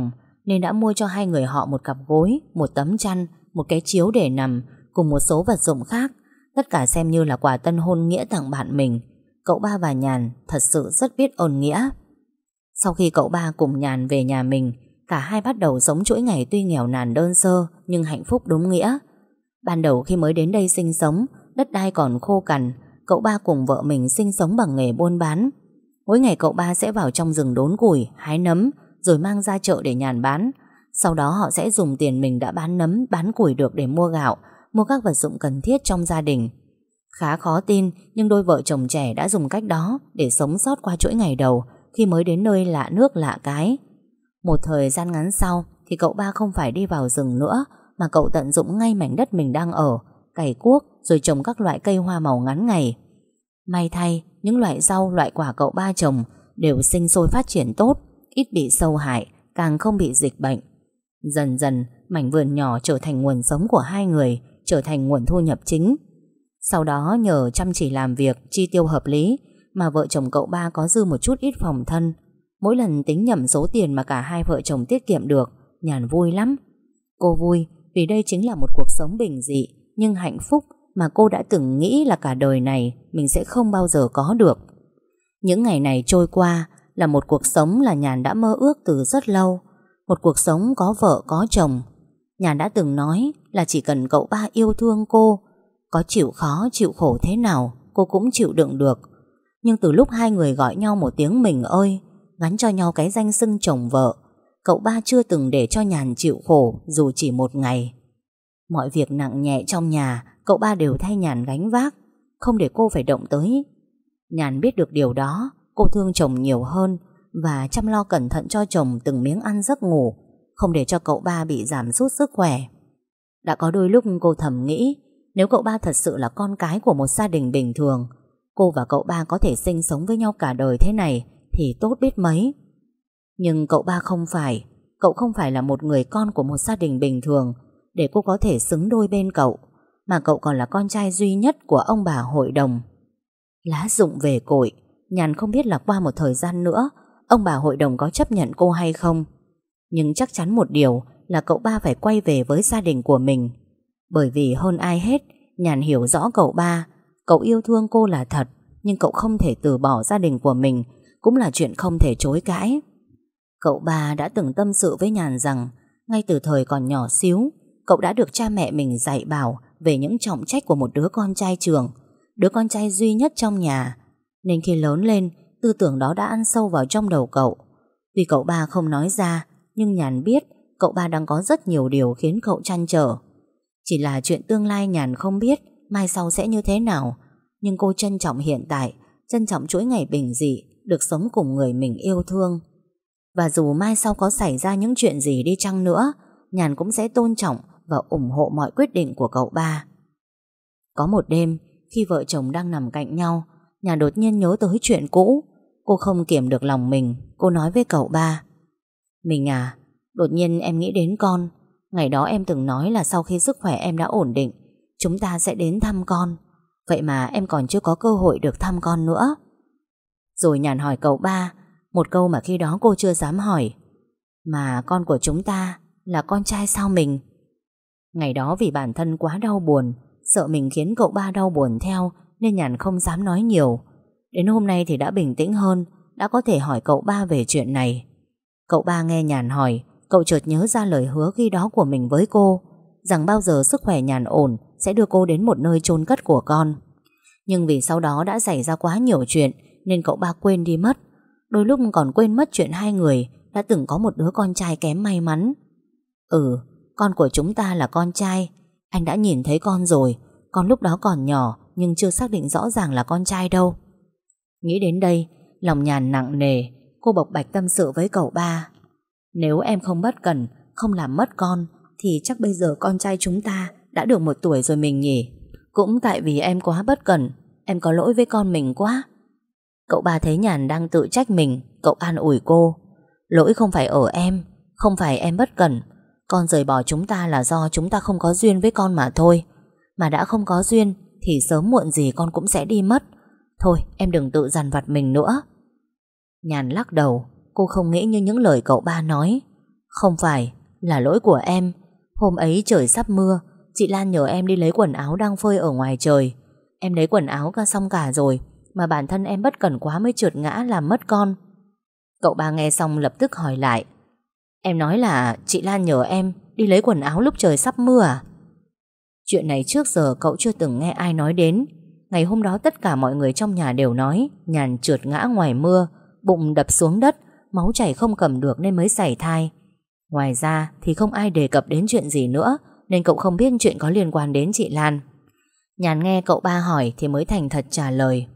nên đã mua cho hai người họ một cặp gối, một tấm chăn, một cái chiếu để nằm, cùng một số vật dụng khác. Tất cả xem như là quà tân hôn nghĩa tặng bạn mình. Cậu ba và Nhàn thật sự rất biết ơn nghĩa. Sau khi cậu ba cùng Nhàn về nhà mình, cả hai bắt đầu sống chuỗi ngày tuy nghèo nàn đơn sơ nhưng hạnh phúc đúng nghĩa. Ban đầu khi mới đến đây sinh sống, đất đai còn khô cằn, cậu ba cùng vợ mình sinh sống bằng nghề buôn bán. Mỗi ngày cậu ba sẽ vào trong rừng đốn củi, hái nấm, rồi mang ra chợ để Nhàn bán. Sau đó họ sẽ dùng tiền mình đã bán nấm, bán củi được để mua gạo, mua các vật dụng cần thiết trong gia đình. Khá khó tin, nhưng đôi vợ chồng trẻ đã dùng cách đó để sống sót qua chuỗi ngày đầu khi mới đến nơi lạ nước lạ cái. Một thời gian ngắn sau thì cậu ba không phải đi vào rừng nữa, mà cậu tận dụng ngay mảnh đất mình đang ở, cày cuốc rồi trồng các loại cây hoa màu ngắn ngày. May thay, những loại rau, loại quả cậu ba trồng đều sinh sôi phát triển tốt, ít bị sâu hại, càng không bị dịch bệnh. Dần dần, mảnh vườn nhỏ trở thành nguồn sống của hai người, trở thành nguồn thu nhập chính. Sau đó nhờ chăm chỉ làm việc, chi tiêu hợp lý, mà vợ chồng cậu ba có dư một chút ít phòng thân. Mỗi lần tính nhẩm số tiền mà cả hai vợ chồng tiết kiệm được, Nhàn vui lắm. Cô vui vì đây chính là một cuộc sống bình dị nhưng hạnh phúc mà cô đã từng nghĩ là cả đời này mình sẽ không bao giờ có được. Những ngày này trôi qua là một cuộc sống là Nhàn đã mơ ước từ rất lâu. Một cuộc sống có vợ có chồng. Nhàn đã từng nói là chỉ cần cậu ba yêu thương cô, có chịu khó chịu khổ thế nào cô cũng chịu đựng được. Nhưng từ lúc hai người gọi nhau một tiếng mình ơi, gắn cho nhau cái danh xưng chồng vợ, cậu ba chưa từng để cho Nhàn chịu khổ dù chỉ một ngày. Mọi việc nặng nhẹ trong nhà cậu ba đều thay Nhàn gánh vác, không để cô phải động tới. Nhàn biết được điều đó, cô thương chồng nhiều hơn và chăm lo cẩn thận cho chồng từng miếng ăn giấc ngủ, không để cho cậu ba bị giảm sút sức khỏe. Đã có đôi lúc cô thầm nghĩ, nếu cậu ba thật sự là con cái của một gia đình bình thường, cô và cậu ba có thể sinh sống với nhau cả đời thế này thì tốt biết mấy. Nhưng cậu ba không phải, cậu không phải là một người con của một gia đình bình thường để cô có thể xứng đôi bên cậu, mà cậu còn là con trai duy nhất của ông bà hội đồng. Lá rụng về cội, Nhàn không biết là qua một thời gian nữa ông bà hội đồng có chấp nhận cô hay không. Nhưng chắc chắn một điều là cậu ba phải quay về với gia đình của mình. Bởi vì hơn ai hết, Nhàn hiểu rõ cậu ba. Cậu yêu thương cô là thật, nhưng cậu không thể từ bỏ gia đình của mình, cũng là chuyện không thể chối cãi. Cậu ba đã từng tâm sự với Nhàn rằng ngay từ thời còn nhỏ xíu, cậu đã được cha mẹ mình dạy bảo về những trọng trách của một đứa con trai trưởng, đứa con trai duy nhất trong nhà. Nên khi lớn lên, tư tưởng đó đã ăn sâu vào trong đầu cậu. Tuy cậu ba không nói ra, nhưng Nhàn biết cậu ba đang có rất nhiều điều khiến cậu trăn trở. Chỉ là chuyện tương lai Nhàn không biết mai sau sẽ như thế nào. Nhưng cô trân trọng hiện tại, trân trọng chuỗi ngày bình dị được sống cùng người mình yêu thương. Và dù mai sau có xảy ra những chuyện gì đi chăng nữa, Nhàn cũng sẽ tôn trọng và ủng hộ mọi quyết định của cậu ba. Có một đêm, khi vợ chồng đang nằm cạnh nhau, Nhàn đột nhiên nhớ tới chuyện cũ. Cô không kiềm được lòng mình, cô nói với cậu ba: "Mình à, đột nhiên em nghĩ đến con. Ngày đó em từng nói là sau khi sức khỏe em đã ổn định, chúng ta sẽ đến thăm con. Vậy mà em còn chưa có cơ hội được thăm con nữa." Rồi Nhàn hỏi cậu ba một câu mà khi đó cô chưa dám hỏi: "Mà con của chúng ta là con trai sao mình?" Ngày đó vì bản thân quá đau buồn, sợ mình khiến cậu ba đau buồn theo, nên Nhàn không dám nói nhiều. Đến hôm nay thì đã bình tĩnh hơn, đã có thể hỏi cậu ba về chuyện này. Cậu ba nghe Nhàn hỏi, cậu chợt nhớ ra lời hứa khi đó của mình với cô, rằng bao giờ sức khỏe Nhàn ổn sẽ đưa cô đến một nơi chôn cất của con. Nhưng vì sau đó đã xảy ra quá nhiều chuyện nên cậu ba quên đi mất. Đôi lúc còn quên mất chuyện hai người đã từng có một đứa con trai kém may mắn. "Ừ, con của chúng ta là con trai. Anh đã nhìn thấy con rồi. Con lúc đó còn nhỏ nhưng chưa xác định rõ ràng là con trai đâu." Nghĩ đến đây, lòng Nhàn nặng nề. Cô bộc bạch tâm sự với cậu ba: "Nếu em không bất cẩn, không làm mất con, thì chắc bây giờ con trai chúng ta đã được một tuổi rồi mình nhỉ. Cũng tại vì em quá bất cẩn, em có lỗi với con mình quá." Cậu ba thấy Nhàn đang tự trách mình, cậu an ủi cô: "Lỗi không phải ở em, không phải em bất cẩn. Con rời bỏ chúng ta là do chúng ta không có duyên với con mà thôi. Mà đã không có duyên thì sớm muộn gì con cũng sẽ đi mất. Thôi em đừng tự dằn vặt mình nữa." Nhàn lắc đầu. Cô không nghĩ như những lời cậu ba nói. Không phải, là lỗi của em. Hôm ấy trời sắp mưa, chị Lan nhờ em đi lấy quần áo đang phơi ở ngoài trời. Em lấy quần áo cả xong cả rồi, mà bản thân em bất cẩn quá mới trượt ngã làm mất con. Cậu ba nghe xong lập tức hỏi lại: Em nói là chị Lan nhờ em đi lấy quần áo lúc trời sắp mưa à? Chuyện này trước giờ cậu chưa từng nghe ai nói đến. Ngày hôm đó tất cả mọi người trong nhà đều nói Nhàn trượt ngã ngoài mưa, bụng đập xuống đất, máu chảy không cầm được nên mới sảy thai. Ngoài ra thì không ai đề cập đến chuyện gì nữa, nên cậu không biết chuyện có liên quan đến chị Lan. Nhàn nghe cậu ba hỏi thì mới thành thật trả lời: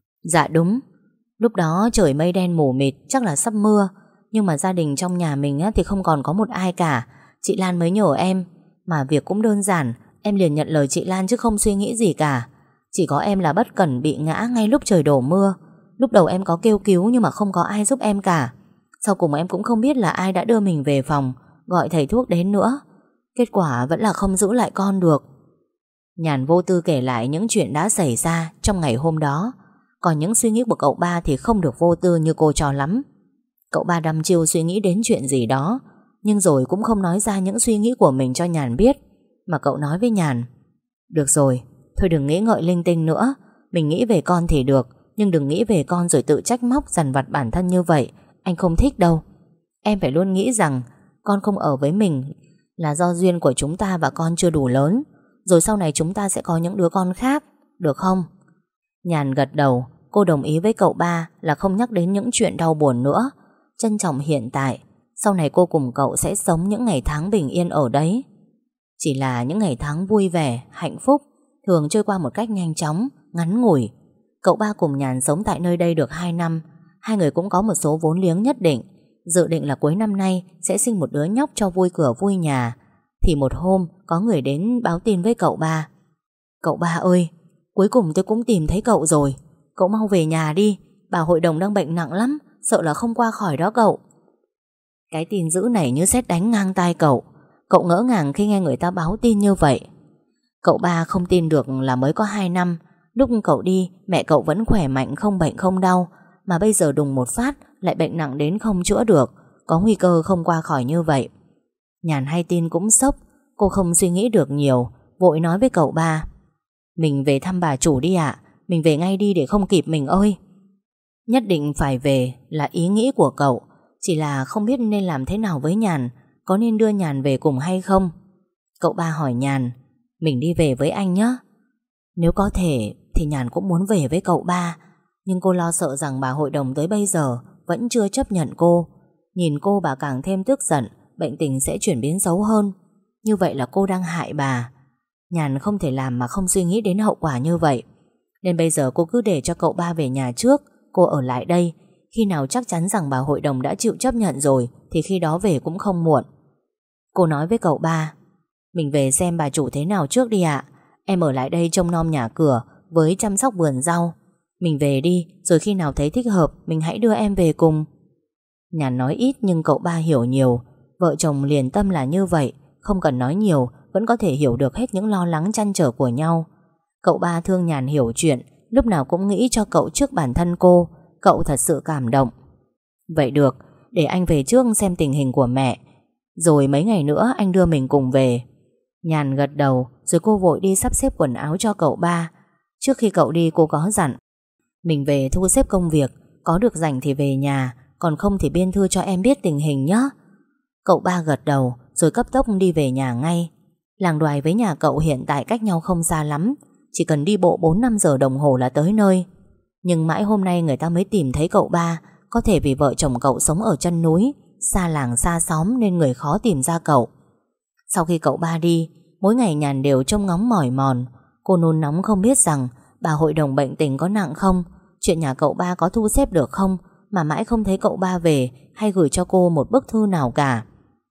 Dạ đúng, lúc đó trời mây đen mù mịt, chắc là sắp mưa. Nhưng mà gia đình trong nhà mình thì không còn có một ai cả. Chị Lan mới nhờ em. Mà việc cũng đơn giản, em liền nhận lời chị Lan chứ không suy nghĩ gì cả. Chỉ có em là bất cẩn bị ngã ngay lúc trời đổ mưa. Lúc đầu em có kêu cứu nhưng mà không có ai giúp em cả. Sau cùng em cũng không biết là ai đã đưa mình về phòng, gọi thầy thuốc đến nữa. Kết quả vẫn là không giữ lại con được. Nhàn vô tư kể lại những chuyện đã xảy ra trong ngày hôm đó. Còn những suy nghĩ của cậu ba thì không được vô tư như cô cho lắm. Cậu ba đăm chiêu suy nghĩ đến chuyện gì đó, nhưng rồi cũng không nói ra những suy nghĩ của mình cho Nhàn biết. Mà cậu nói với Nhàn: Được rồi, thôi đừng nghĩ ngợi linh tinh nữa. Mình nghĩ về con thì được, nhưng đừng nghĩ về con rồi tự trách móc dằn vặt bản thân như vậy. Anh không thích đâu. Em phải luôn nghĩ rằng con không ở với mình là do duyên của chúng ta và con chưa đủ lớn. Rồi sau này chúng ta sẽ có những đứa con khác, được không? Nhàn gật đầu. Cô đồng ý với cậu ba là không nhắc đến những chuyện đau buồn nữa, trân trọng hiện tại. Sau này cô cùng cậu sẽ sống những ngày tháng bình yên ở đấy. Chỉ là những ngày tháng vui vẻ, hạnh phúc thường trôi qua một cách nhanh chóng, ngắn ngủi. Cậu ba cùng Nhàn sống tại nơi đây được hai năm. Hai người cũng có một số vốn liếng nhất định. Dự định là cuối năm nay sẽ sinh một đứa nhóc cho vui cửa vui nhà. Thì một hôm có người đến báo tin với cậu ba: Cậu ba ơi, cuối cùng tôi cũng tìm thấy cậu rồi. Cậu mau về nhà đi, bà hội đồng đang bệnh nặng lắm, sợ là không qua khỏi đó cậu. Cái tin dữ này như sét đánh ngang tai cậu. Cậu ngỡ ngàng khi nghe người ta báo tin như vậy. Cậu ba không tin được là mới có hai năm, lúc cậu đi mẹ cậu vẫn khỏe mạnh, không bệnh không đau, mà bây giờ đùng một phát lại bệnh nặng đến không chữa được, có nguy cơ không qua khỏi như vậy. Nhàn hay tin cũng sốc. Cô không suy nghĩ được nhiều, vội nói với cậu ba: Mình về thăm bà chủ đi ạ. Mình về ngay đi để không kịp mình ơi. Nhất định phải về là ý nghĩ của cậu, chỉ là không biết nên làm thế nào với Nhàn. Có nên đưa Nhàn về cùng hay không? Cậu ba hỏi Nhàn: Mình đi về với anh nhé. Nếu có thể thì Nhàn cũng muốn về với cậu ba, nhưng cô lo sợ rằng bà hội đồng tới bây giờ vẫn chưa chấp nhận cô. Nhìn cô bà càng thêm tức giận, bệnh tình sẽ chuyển biến xấu hơn. Như vậy là cô đang hại bà. Nhàn không thể làm mà không suy nghĩ đến hậu quả như vậy. Nên bây giờ cô cứ để cho cậu ba về nhà trước, cô ở lại đây. Khi nào chắc chắn rằng bà hội đồng đã chịu chấp nhận rồi thì khi đó về cũng không muộn. Cô nói với cậu ba: Mình về xem bà chủ thế nào trước đi ạ. Em ở lại đây trông nom nhà cửa với chăm sóc vườn rau. Mình về đi, rồi khi nào thấy thích hợp mình hãy đưa em về cùng. Nhàn nói ít nhưng cậu ba hiểu nhiều. Vợ chồng liền tâm là như vậy, không cần nói nhiều vẫn có thể hiểu được hết những lo lắng trăn trở của nhau. Cậu ba thương Nhàn hiểu chuyện, lúc nào cũng nghĩ cho cậu trước bản thân cô. Cậu thật sự cảm động. Vậy được, để anh về trước xem tình hình của mẹ, rồi mấy ngày nữa anh đưa mình cùng về. Nhàn gật đầu, rồi cô vội đi sắp xếp quần áo cho cậu ba. Trước khi cậu đi cô có dặn: Mình về thu xếp công việc, có được rảnh thì về nhà, còn không thì biên thư cho em biết tình hình nhé. Cậu ba gật đầu, rồi cấp tốc đi về nhà ngay. Làng Đoài với nhà cậu hiện tại cách nhau không xa lắm, chỉ cần đi bộ bốn năm giờ đồng hồ là tới nơi. Nhưng mãi hôm nay người ta mới tìm thấy cậu ba. Có thể vì vợ chồng cậu sống ở chân núi, xa làng xa xóm nên người khó tìm ra cậu. Sau khi cậu ba đi, mỗi ngày Nhàn đều trông ngóng mỏi mòn. Cô nôn nóng không biết rằng bà hội đồng bệnh tình có nặng không, chuyện nhà cậu ba có thu xếp được không, mà mãi không thấy cậu ba về hay gửi cho cô một bức thư nào cả.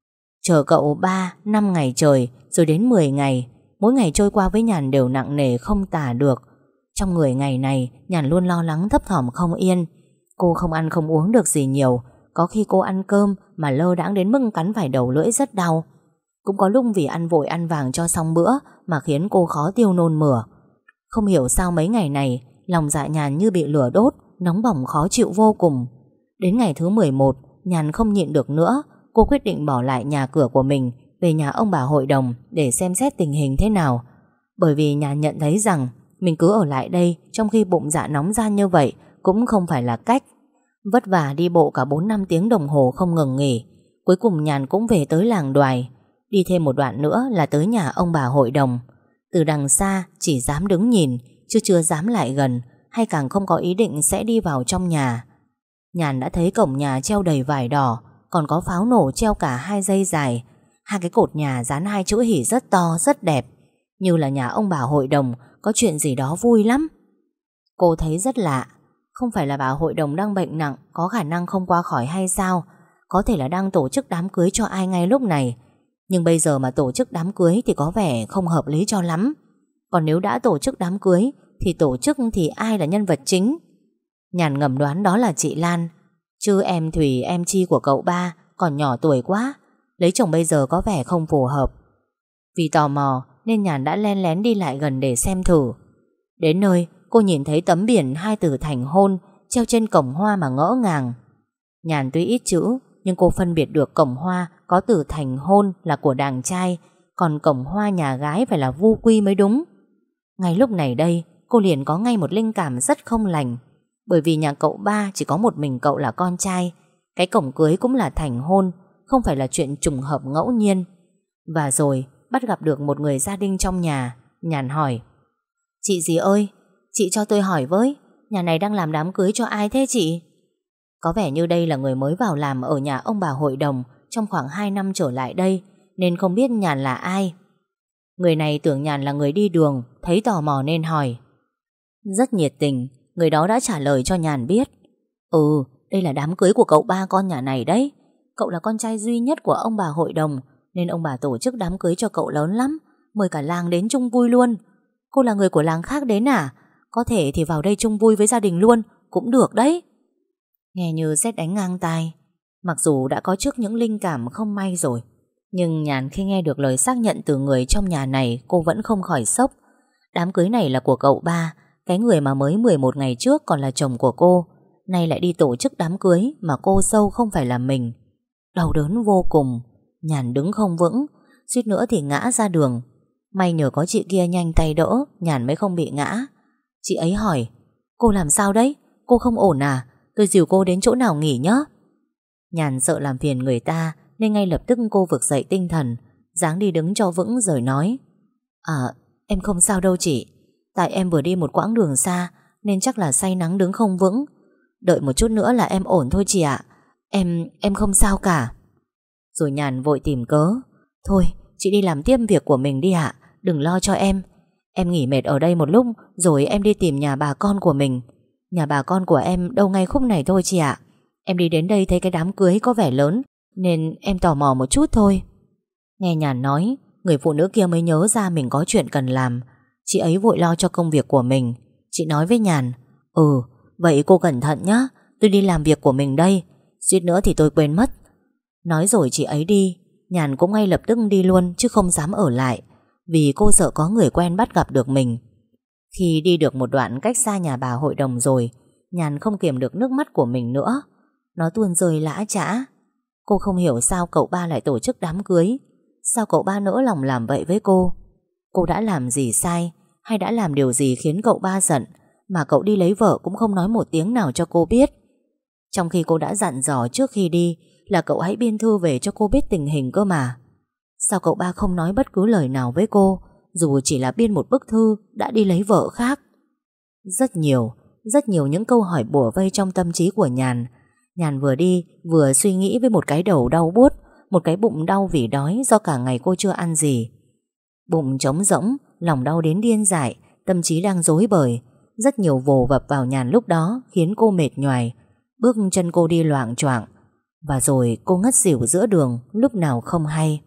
Chờ cậu ba năm ngày trời, rồi đến mười ngày. Mỗi ngày trôi qua với Nhàn đều nặng nề không tả được. Trong mười ngày này Nhàn luôn lo lắng thấp thỏm không yên. Cô không ăn không uống được gì nhiều. Có khi cô ăn cơm mà lơ đãng đến mức cắn phải đầu lưỡi rất đau. Cũng có lúc vì ăn vội ăn vàng cho xong bữa mà khiến cô khó tiêu nôn mửa. Không hiểu sao mấy ngày này lòng dạ Nhàn như bị lửa đốt, nóng bỏng khó chịu vô cùng. Đến ngày thứ mười một, Nhàn không nhịn được nữa. cô quyết định bỏ lại nhà cửa của mình, về nhà ông bà hội đồng để xem xét tình hình thế nào. Bởi vì Nhàn nhận thấy rằng mình cứ ở lại đây trong khi bụng dạ nóng gian như vậy cũng không phải là cách. Vất vả đi bộ cả bốn năm tiếng đồng hồ không ngừng nghỉ, cuối cùng Nhàn cũng về tới làng Đoài. Đi thêm một đoạn nữa là tới nhà ông bà hội đồng. Từ đằng xa chỉ dám đứng nhìn, chứ chưa dám lại gần, hay càng không có ý định sẽ đi vào trong nhà. Nhàn đã thấy cổng nhà treo đầy vải đỏ, còn có pháo nổ treo cả hai dây dài. Hai cái cột nhà dán hai chữ hỉ rất to, rất đẹp, như là nhà ông bà hội đồng có chuyện gì đó vui lắm. Cô thấy rất lạ. Không phải là bà hội đồng đang bệnh nặng, có khả năng không qua khỏi hay sao? Có thể là đang tổ chức đám cưới cho ai ngay lúc này. Nhưng bây giờ mà tổ chức đám cưới thì có vẻ không hợp lý cho lắm. Còn nếu đã tổ chức đám cưới thì tổ chức thì ai là nhân vật chính? Nhàn ngầm đoán đó là chị Lan. Chứ em Thùy, em Chi của cậu ba còn nhỏ tuổi quá, lấy chồng bây giờ có vẻ không phù hợp. Vì tò mò nên Nhàn đã len lén đi lại gần để xem thử. Đến nơi cô nhìn thấy tấm biển hai từ thành hôn treo trên cổng hoa mà ngỡ ngàng. Nhàn tuy ít chữ, nhưng cô phân biệt được cổng hoa có từ thành hôn là của đàng trai, còn cổng hoa nhà gái phải là vu quy mới đúng. Ngay lúc này đây, cô liền có ngay một linh cảm rất không lành. Bởi vì nhà cậu ba chỉ có một mình cậu là con trai, cái cổng cưới cũng là thành hôn, không phải là chuyện trùng hợp ngẫu nhiên. Và rồi bắt gặp được một người gia đình trong nhà. Nhàn hỏi: Chị gì ơi, chị cho tôi hỏi với, nhà này đang làm đám cưới cho ai thế chị? Có vẻ như đây là người mới vào làm ở nhà ông bà hội đồng trong khoảng hai năm trở lại đây, nên không biết Nhàn là ai. Người này tưởng Nhàn là người đi đường, thấy tò mò nên hỏi. Rất nhiệt tình, người đó đã trả lời cho Nhàn biết: Ừ, đây là đám cưới của cậu ba con nhà này đấy. Cậu là con trai duy nhất của ông bà hội đồng, nên ông bà tổ chức đám cưới cho cậu lớn lắm, mời cả làng đến chung vui luôn. Cô là người của làng khác đến à? Có thể thì vào đây chung vui với gia đình luôn cũng được đấy. Nghe như sét đánh ngang tai. Mặc dù đã có trước những linh cảm không may rồi, nhưng Nhàn khi nghe được lời xác nhận từ người trong nhà này, cô vẫn không khỏi sốc. Đám cưới này là của cậu ba, cái người mà mới mười một ngày trước còn là chồng của cô, nay lại đi tổ chức đám cưới mà cô dâu không phải là mình. Đau đớn vô cùng. Nhàn đứng không vững, suýt nữa thì ngã ra đường. May nhờ có chị kia nhanh tay đỡ, Nhàn mới không bị ngã. Chị ấy hỏi: Cô làm sao đấy? Cô không ổn à? Tôi dìu cô đến chỗ nào nghỉ nhé. Nhàn sợ làm phiền người ta nên ngay lập tức cô vực dậy tinh thần, dáng đi đứng cho vững rồi nói: À, em không sao đâu chị. Tại em vừa đi một quãng đường xa nên chắc là say nắng đứng không vững. Đợi một chút nữa là em ổn thôi chị ạ. Em, em không sao cả. Rồi Nhàn vội tìm cớ: Thôi, chị đi làm tiếp việc của mình đi ạ, đừng lo cho em. Em nghỉ mệt ở đây một lúc rồi em đi tìm nhà bà con của mình. Nhà bà con của em đâu ngay khúc này thôi chị ạ. Em đi đến đây thấy cái đám cưới có vẻ lớn nên em tò mò một chút thôi. Nghe Nhàn nói, người phụ nữ kia mới nhớ ra mình có chuyện cần làm. Chị ấy vội lo cho công việc của mình. Chị nói với Nhàn: Ừ, vậy cô cẩn thận nhé, tôi đi làm việc của mình đây, suýt nữa thì tôi quên mất. Nói rồi chị ấy đi. Nhàn cũng ngay lập tức đi luôn, chứ không dám ở lại, vì cô sợ có người quen bắt gặp được mình. Khi đi được một đoạn cách xa nhà bà hội đồng rồi, Nhàn không kiềm được nước mắt của mình nữa. Nó tuôn rơi lã chã. Cô không hiểu sao cậu ba lại tổ chức đám cưới. Sao cậu ba nỡ lòng làm vậy với cô? Cô đã làm gì sai, hay đã làm điều gì khiến cậu ba giận, mà cậu đi lấy vợ cũng không nói một tiếng nào cho cô biết? Trong khi cô đã dặn dò trước khi đi là cậu hãy biên thư về cho cô biết tình hình cơ mà. Sao cậu ba không nói bất cứ lời nào với cô, dù chỉ là biên một bức thư đã đi lấy vợ khác? Rất nhiều, rất nhiều những câu hỏi bủa vây trong tâm trí của Nhàn. Nhàn vừa đi vừa suy nghĩ với một cái đầu đau buốt, một cái bụng đau vì đói do cả ngày cô chưa ăn gì. Bụng trống rỗng, lòng đau đến điên dại, tâm trí đang rối bời. Rất nhiều vồ vập vào Nhàn lúc đó khiến cô mệt nhoài, bước chân cô đi loạng choạng. Và rồi cô ngất xỉu giữa đường lúc nào không hay.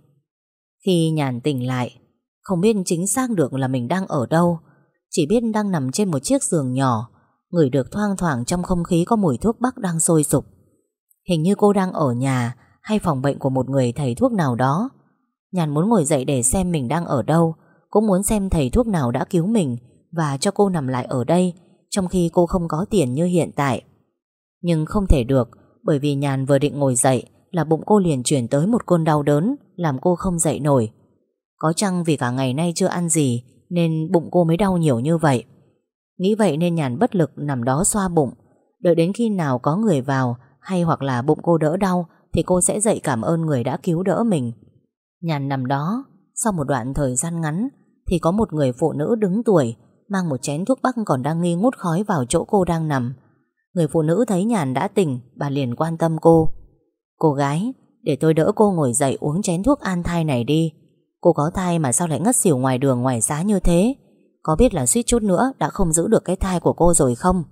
Khi Nhàn tỉnh lại, không biết chính xác được là mình đang ở đâu, chỉ biết đang nằm trên một chiếc giường nhỏ, ngửi được thoang thoảng trong không khí có mùi thuốc bắc đang sôi sục. Hình như cô đang ở nhà hay phòng bệnh của một người thầy thuốc nào đó. Nhàn muốn ngồi dậy để xem mình đang ở đâu, cũng muốn xem thầy thuốc nào đã cứu mình và cho cô nằm lại ở đây, trong khi cô không có tiền như hiện tại. Nhưng không thể được, bởi vì Nhàn vừa định ngồi dậy là bụng cô liền chuyển tới một cơn đau đớn, làm cô không dậy nổi. Có chăng vì cả ngày nay chưa ăn gì nên bụng cô mới đau nhiều như vậy? Nghĩ vậy nên Nhàn bất lực nằm đó xoa bụng, đợi đến khi nào có người vào hay hoặc là bụng cô đỡ đau thì cô sẽ dậy cảm ơn người đã cứu đỡ mình. Nhàn nằm đó, sau một đoạn thời gian ngắn thì có một người phụ nữ đứng tuổi mang một chén thuốc bắc còn đang nghi ngút khói vào chỗ cô đang nằm. Người phụ nữ thấy Nhàn đã tỉnh, bà liền quan tâm cô. Cô gái, để tôi đỡ cô ngồi dậy uống chén thuốc an thai này đi. Cô có thai mà sao lại ngất xỉu ngoài đường ngoài xá như thế? Có biết là suýt chút nữa đã không giữ được cái thai của cô rồi không?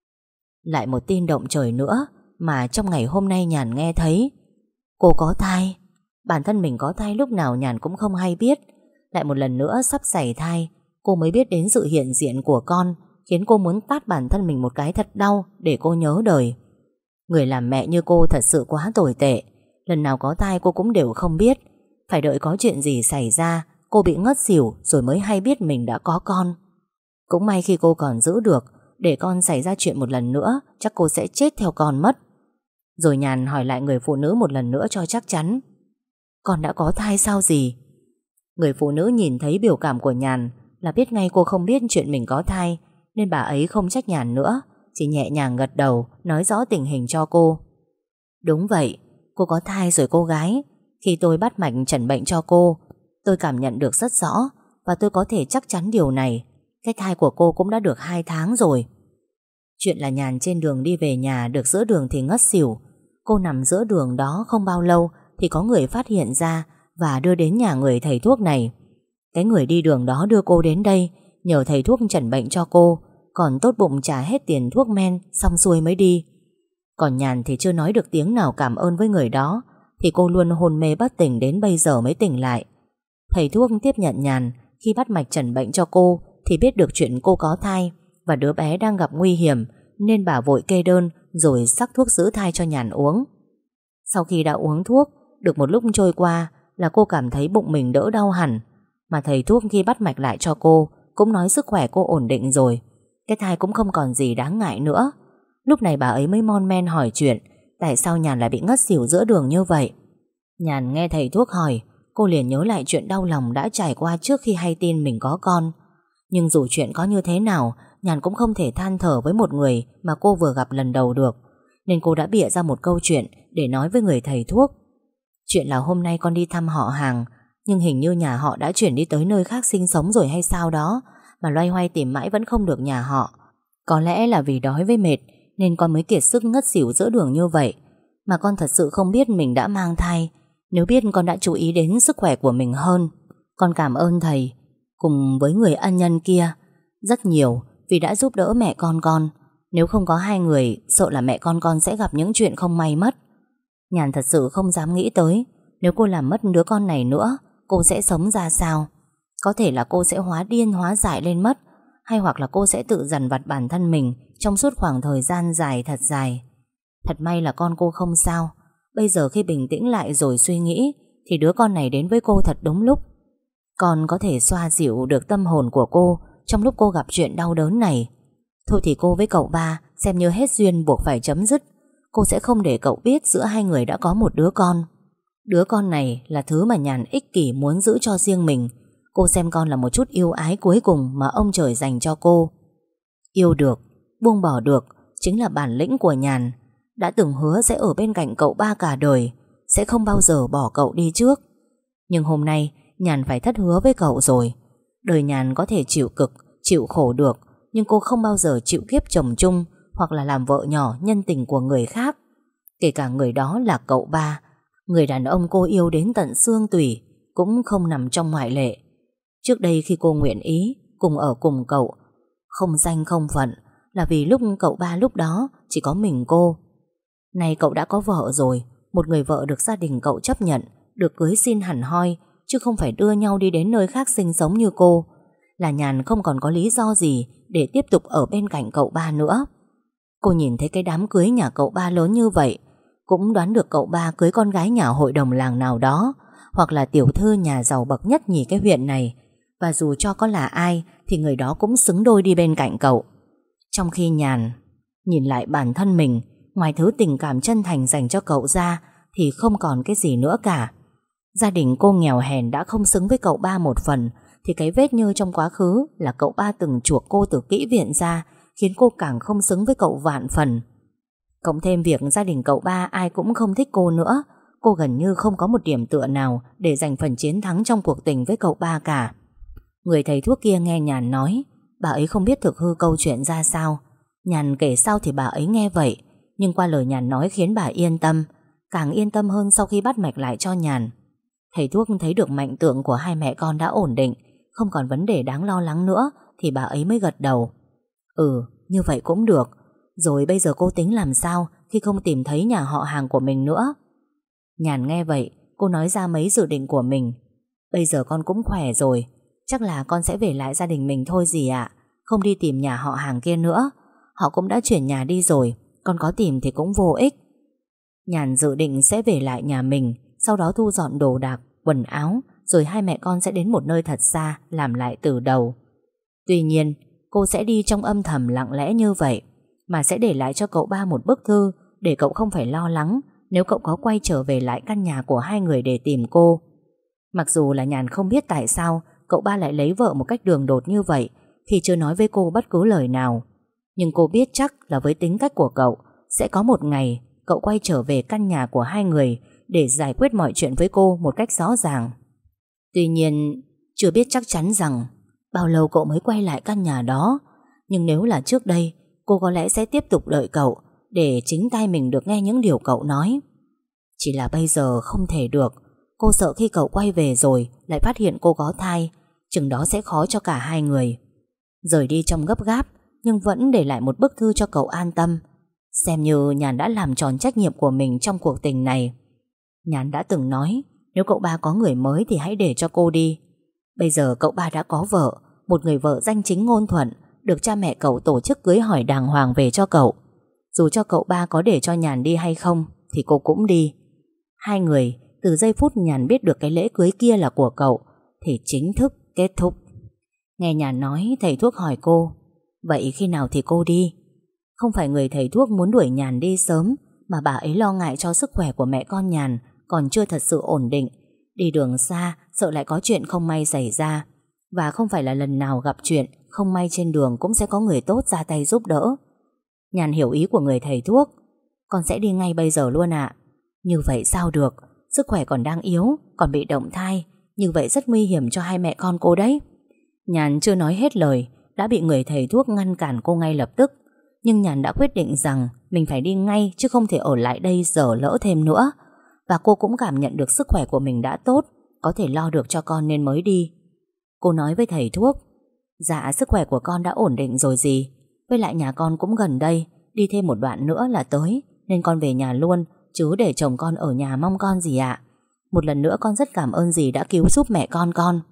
Lại một tin động trời nữa mà trong ngày hôm nay Nhàn nghe thấy. Cô có thai. Bản thân mình có thai lúc nào Nhàn cũng không hay biết. Lại một lần nữa sắp xảy thai, cô mới biết đến sự hiện diện của con, khiến cô muốn tát bản thân mình một cái thật đau để cô nhớ đời. Người làm mẹ như cô thật sự quá tồi tệ. Lần nào có thai cô cũng đều không biết. Phải đợi có chuyện gì xảy ra, cô bị ngất xỉu rồi mới hay biết mình đã có con. Cũng may khi cô còn giữ được, để con xảy ra chuyện một lần nữa chắc cô sẽ chết theo con mất. Rồi Nhàn hỏi lại người phụ nữ một lần nữa cho chắc chắn. Con đã có thai sao gì? Người phụ nữ nhìn thấy biểu cảm của Nhàn là biết ngay cô không biết chuyện mình có thai, nên bà ấy không trách Nhàn nữa, chỉ nhẹ nhàng gật đầu nói rõ tình hình cho cô. Đúng vậy, cô có thai rồi cô gái. Khi tôi bắt mạch chẩn bệnh cho cô, tôi cảm nhận được rất rõ, và tôi có thể chắc chắn điều này. Cái thai của cô cũng đã được hai tháng rồi. Chuyện là Nhàn trên đường đi về nhà được giữa đường thì ngất xỉu. Cô nằm giữa đường đó không bao lâu thì có người phát hiện ra và đưa đến nhà người thầy thuốc này. Cái người đi đường đó đưa cô đến đây, nhờ thầy thuốc chẩn bệnh cho cô, còn tốt bụng trả hết tiền thuốc men xong xuôi mới đi. Còn Nhàn thì chưa nói được tiếng nào cảm ơn với người đó, thì cô luôn hôn mê bất tỉnh đến bây giờ mới tỉnh lại. Thầy thuốc tiếp nhận Nhàn, khi bắt mạch chẩn bệnh cho cô thì biết được chuyện cô có thai và đứa bé đang gặp nguy hiểm, nên bà vội kê đơn rồi sắc thuốc giữ thai cho Nhàn uống. Sau khi đã uống thuốc, được một lúc trôi qua là cô cảm thấy bụng mình đỡ đau hẳn. Mà thầy thuốc khi bắt mạch lại cho cô cũng nói sức khỏe cô ổn định rồi, cái thai cũng không còn gì đáng ngại nữa. Lúc này bà ấy mới mon men hỏi chuyện tại sao Nhàn lại bị ngất xỉu giữa đường như vậy. Nhàn nghe thầy thuốc hỏi, cô liền nhớ lại chuyện đau lòng đã trải qua trước khi hay tin mình có con. Nhưng dù chuyện có như thế nào, Nhàn cũng không thể than thở với một người mà cô vừa gặp lần đầu được, nên cô đã bịa ra một câu chuyện để nói với người thầy thuốc. Chuyện là hôm nay con đi thăm họ hàng, nhưng hình như nhà họ đã chuyển đi tới nơi khác sinh sống rồi hay sao đó, mà loay hoay tìm mãi vẫn không được nhà họ. Có lẽ là vì đói với mệt nên con mới kiệt sức ngất xỉu giữa đường như vậy. Mà con thật sự không biết mình đã mang thai. Nếu biết con đã chú ý đến sức khỏe của mình hơn. Con cảm ơn thầy cùng với người ân nhân kia rất nhiều vì đã giúp đỡ mẹ con con. Nếu không có hai người, sợ là mẹ con con sẽ gặp những chuyện không may mất. Nhàn thật sự không dám nghĩ tới, nếu cô làm mất đứa con này nữa, cô sẽ sống ra sao. Có thể là cô sẽ hóa điên hóa dại lên mất, hay hoặc là cô sẽ tự dằn vặt bản thân mình trong suốt khoảng thời gian dài thật dài. Thật may là con cô không sao. Bây giờ khi bình tĩnh lại rồi suy nghĩ thì đứa con này đến với cô thật đúng lúc. Con có thể xoa dịu được tâm hồn của cô trong lúc cô gặp chuyện đau đớn này. Thôi thì cô với cậu ba xem như hết duyên buộc phải chấm dứt. Cô sẽ không để cậu biết giữa hai người đã có một đứa con. Đứa con này là thứ mà Nhàn ích kỷ muốn giữ cho riêng mình. Cô xem con là một chút yêu ái cuối cùng mà ông trời dành cho cô. Yêu được, buông bỏ được chính là bản lĩnh của Nhàn. Đã từng hứa sẽ ở bên cạnh cậu ba cả đời, sẽ không bao giờ bỏ cậu đi trước. Nhưng hôm nay Nhàn phải thất hứa với cậu rồi. Đời Nhàn có thể chịu cực, chịu khổ được, nhưng cô không bao giờ chịu kiếp chồng chung hoặc là làm vợ nhỏ nhân tình của người khác. Kể cả người đó là cậu ba, người đàn ông cô yêu đến tận xương tủy, cũng không nằm trong ngoại lệ. Trước đây khi cô nguyện ý cùng ở cùng cậu, không danh không phận, là vì lúc cậu ba lúc đó chỉ có mình cô. Nay cậu đã có vợ rồi, một người vợ được gia đình cậu chấp nhận, được cưới xin hẳn hoi, chứ không phải đưa nhau đi đến nơi khác sinh sống như cô. Là Nhàn không còn có lý do gì để tiếp tục ở bên cạnh cậu ba nữa. Cô nhìn thấy cái đám cưới nhà cậu ba lớn như vậy, cũng đoán được cậu ba cưới con gái nhà hội đồng làng nào đó, hoặc là tiểu thư nhà giàu bậc nhất nhì cái huyện này. Và dù cho có là ai thì người đó cũng xứng đôi đi bên cạnh cậu. Trong khi Nhàn nhìn lại bản thân mình, ngoài thứ tình cảm chân thành dành cho cậu ra thì không còn cái gì nữa cả. Gia đình cô nghèo hèn đã không xứng với cậu ba một phần, thì cái vết nhơ trong quá khứ là cậu ba từng chuộc cô từ kỹ viện ra, khiến cô càng không xứng với cậu vạn phần. Cộng thêm việc gia đình cậu ba ai cũng không thích cô nữa, cô gần như không có một điểm tựa nào để giành phần chiến thắng trong cuộc tình với cậu ba cả. Người thầy thuốc kia nghe Nhàn nói, bà ấy không biết thực hư câu chuyện ra sao. Nhàn kể sao thì bà ấy nghe vậy, nhưng qua lời Nhàn nói khiến bà yên tâm, càng yên tâm hơn sau khi bắt mạch lại cho Nhàn. Thầy thuốc thấy được mệnh tượng của hai mẹ con đã ổn định, không còn vấn đề đáng lo lắng nữa, thì bà ấy mới gật đầu. Ừ, như vậy cũng được. Rồi bây giờ cô tính làm sao khi không tìm thấy nhà họ hàng của mình nữa? Nhàn nghe vậy, cô nói ra mấy dự định của mình. Bây giờ con cũng khỏe rồi, chắc là con sẽ về lại gia đình mình thôi dì ạ. Không đi tìm nhà họ hàng kia nữa. Họ cũng đã chuyển nhà đi rồi, con có tìm thì cũng vô ích. Nhàn dự định sẽ về lại nhà mình, sau đó thu dọn đồ đạc, quần áo, rồi hai mẹ con sẽ đến một nơi thật xa, làm lại từ đầu. Tuy nhiên, cô sẽ đi trong âm thầm lặng lẽ như vậy, mà sẽ để lại cho cậu ba một bức thư, để cậu không phải lo lắng nếu cậu có quay trở về lại căn nhà của hai người để tìm cô. Mặc dù là Nhàn không biết tại sao cậu ba lại lấy vợ một cách đường đột như vậy, khi chưa nói với cô bất cứ lời nào. Nhưng cô biết chắc là với tính cách của cậu, sẽ có một ngày cậu quay trở về căn nhà của hai người để giải quyết mọi chuyện với cô một cách rõ ràng. Tuy nhiên, chưa biết chắc chắn rằng bao lâu cậu mới quay lại căn nhà đó. Nhưng nếu là trước đây, cô có lẽ sẽ tiếp tục đợi cậu, để chính tai mình được nghe những điều cậu nói. Chỉ là bây giờ không thể được. Cô sợ khi cậu quay về rồi lại phát hiện cô có thai, chừng đó sẽ khó cho cả hai người. Rời đi trong gấp gáp, nhưng vẫn để lại một bức thư cho cậu an tâm, xem như Nhàn đã làm tròn trách nhiệm của mình trong cuộc tình này. Nhàn đã từng nói, nếu cậu ba có người mới thì hãy để cho cô đi. Bây giờ cậu ba đã có vợ, một người vợ danh chính ngôn thuận, được cha mẹ cậu tổ chức cưới hỏi đàng hoàng về cho cậu. Dù cho cậu ba có để cho Nhàn đi hay không thì cô cũng đi. Hai người từ giây phút Nhàn biết được cái lễ cưới kia là của cậu thì chính thức kết thúc. Nghe Nhàn nói, thầy thuốc hỏi cô, vậy khi nào thì cô đi? Không phải người thầy thuốc muốn đuổi Nhàn đi sớm, mà bà ấy lo ngại cho sức khỏe của mẹ con Nhàn còn chưa thật sự ổn định. Đi đường xa, sợ lại có chuyện không may xảy ra. Và không phải là lần nào gặp chuyện không may trên đường cũng sẽ có người tốt ra tay giúp đỡ. Nhàn hiểu ý của người thầy thuốc. Con sẽ đi ngay bây giờ luôn ạ. Như vậy sao được, sức khỏe còn đang yếu, còn bị động thai, như vậy rất nguy hiểm cho hai mẹ con cô đấy. Nhàn chưa nói hết lời đã bị người thầy thuốc ngăn cản cô ngay lập tức. Nhưng Nhàn đã quyết định rằng mình phải đi ngay, chứ không thể ở lại đây dở lỡ thêm nữa. Và cô cũng cảm nhận được sức khỏe của mình đã tốt, có thể lo được cho con nên mới đi. Cô nói với thầy thuốc, dạ sức khỏe của con đã ổn định rồi gì. Với lại nhà con cũng gần đây, đi thêm một đoạn nữa là tới, nên con về nhà luôn, chứ để chồng con ở nhà mong con gì ạ. Một lần nữa con rất cảm ơn dì đã cứu giúp mẹ con con.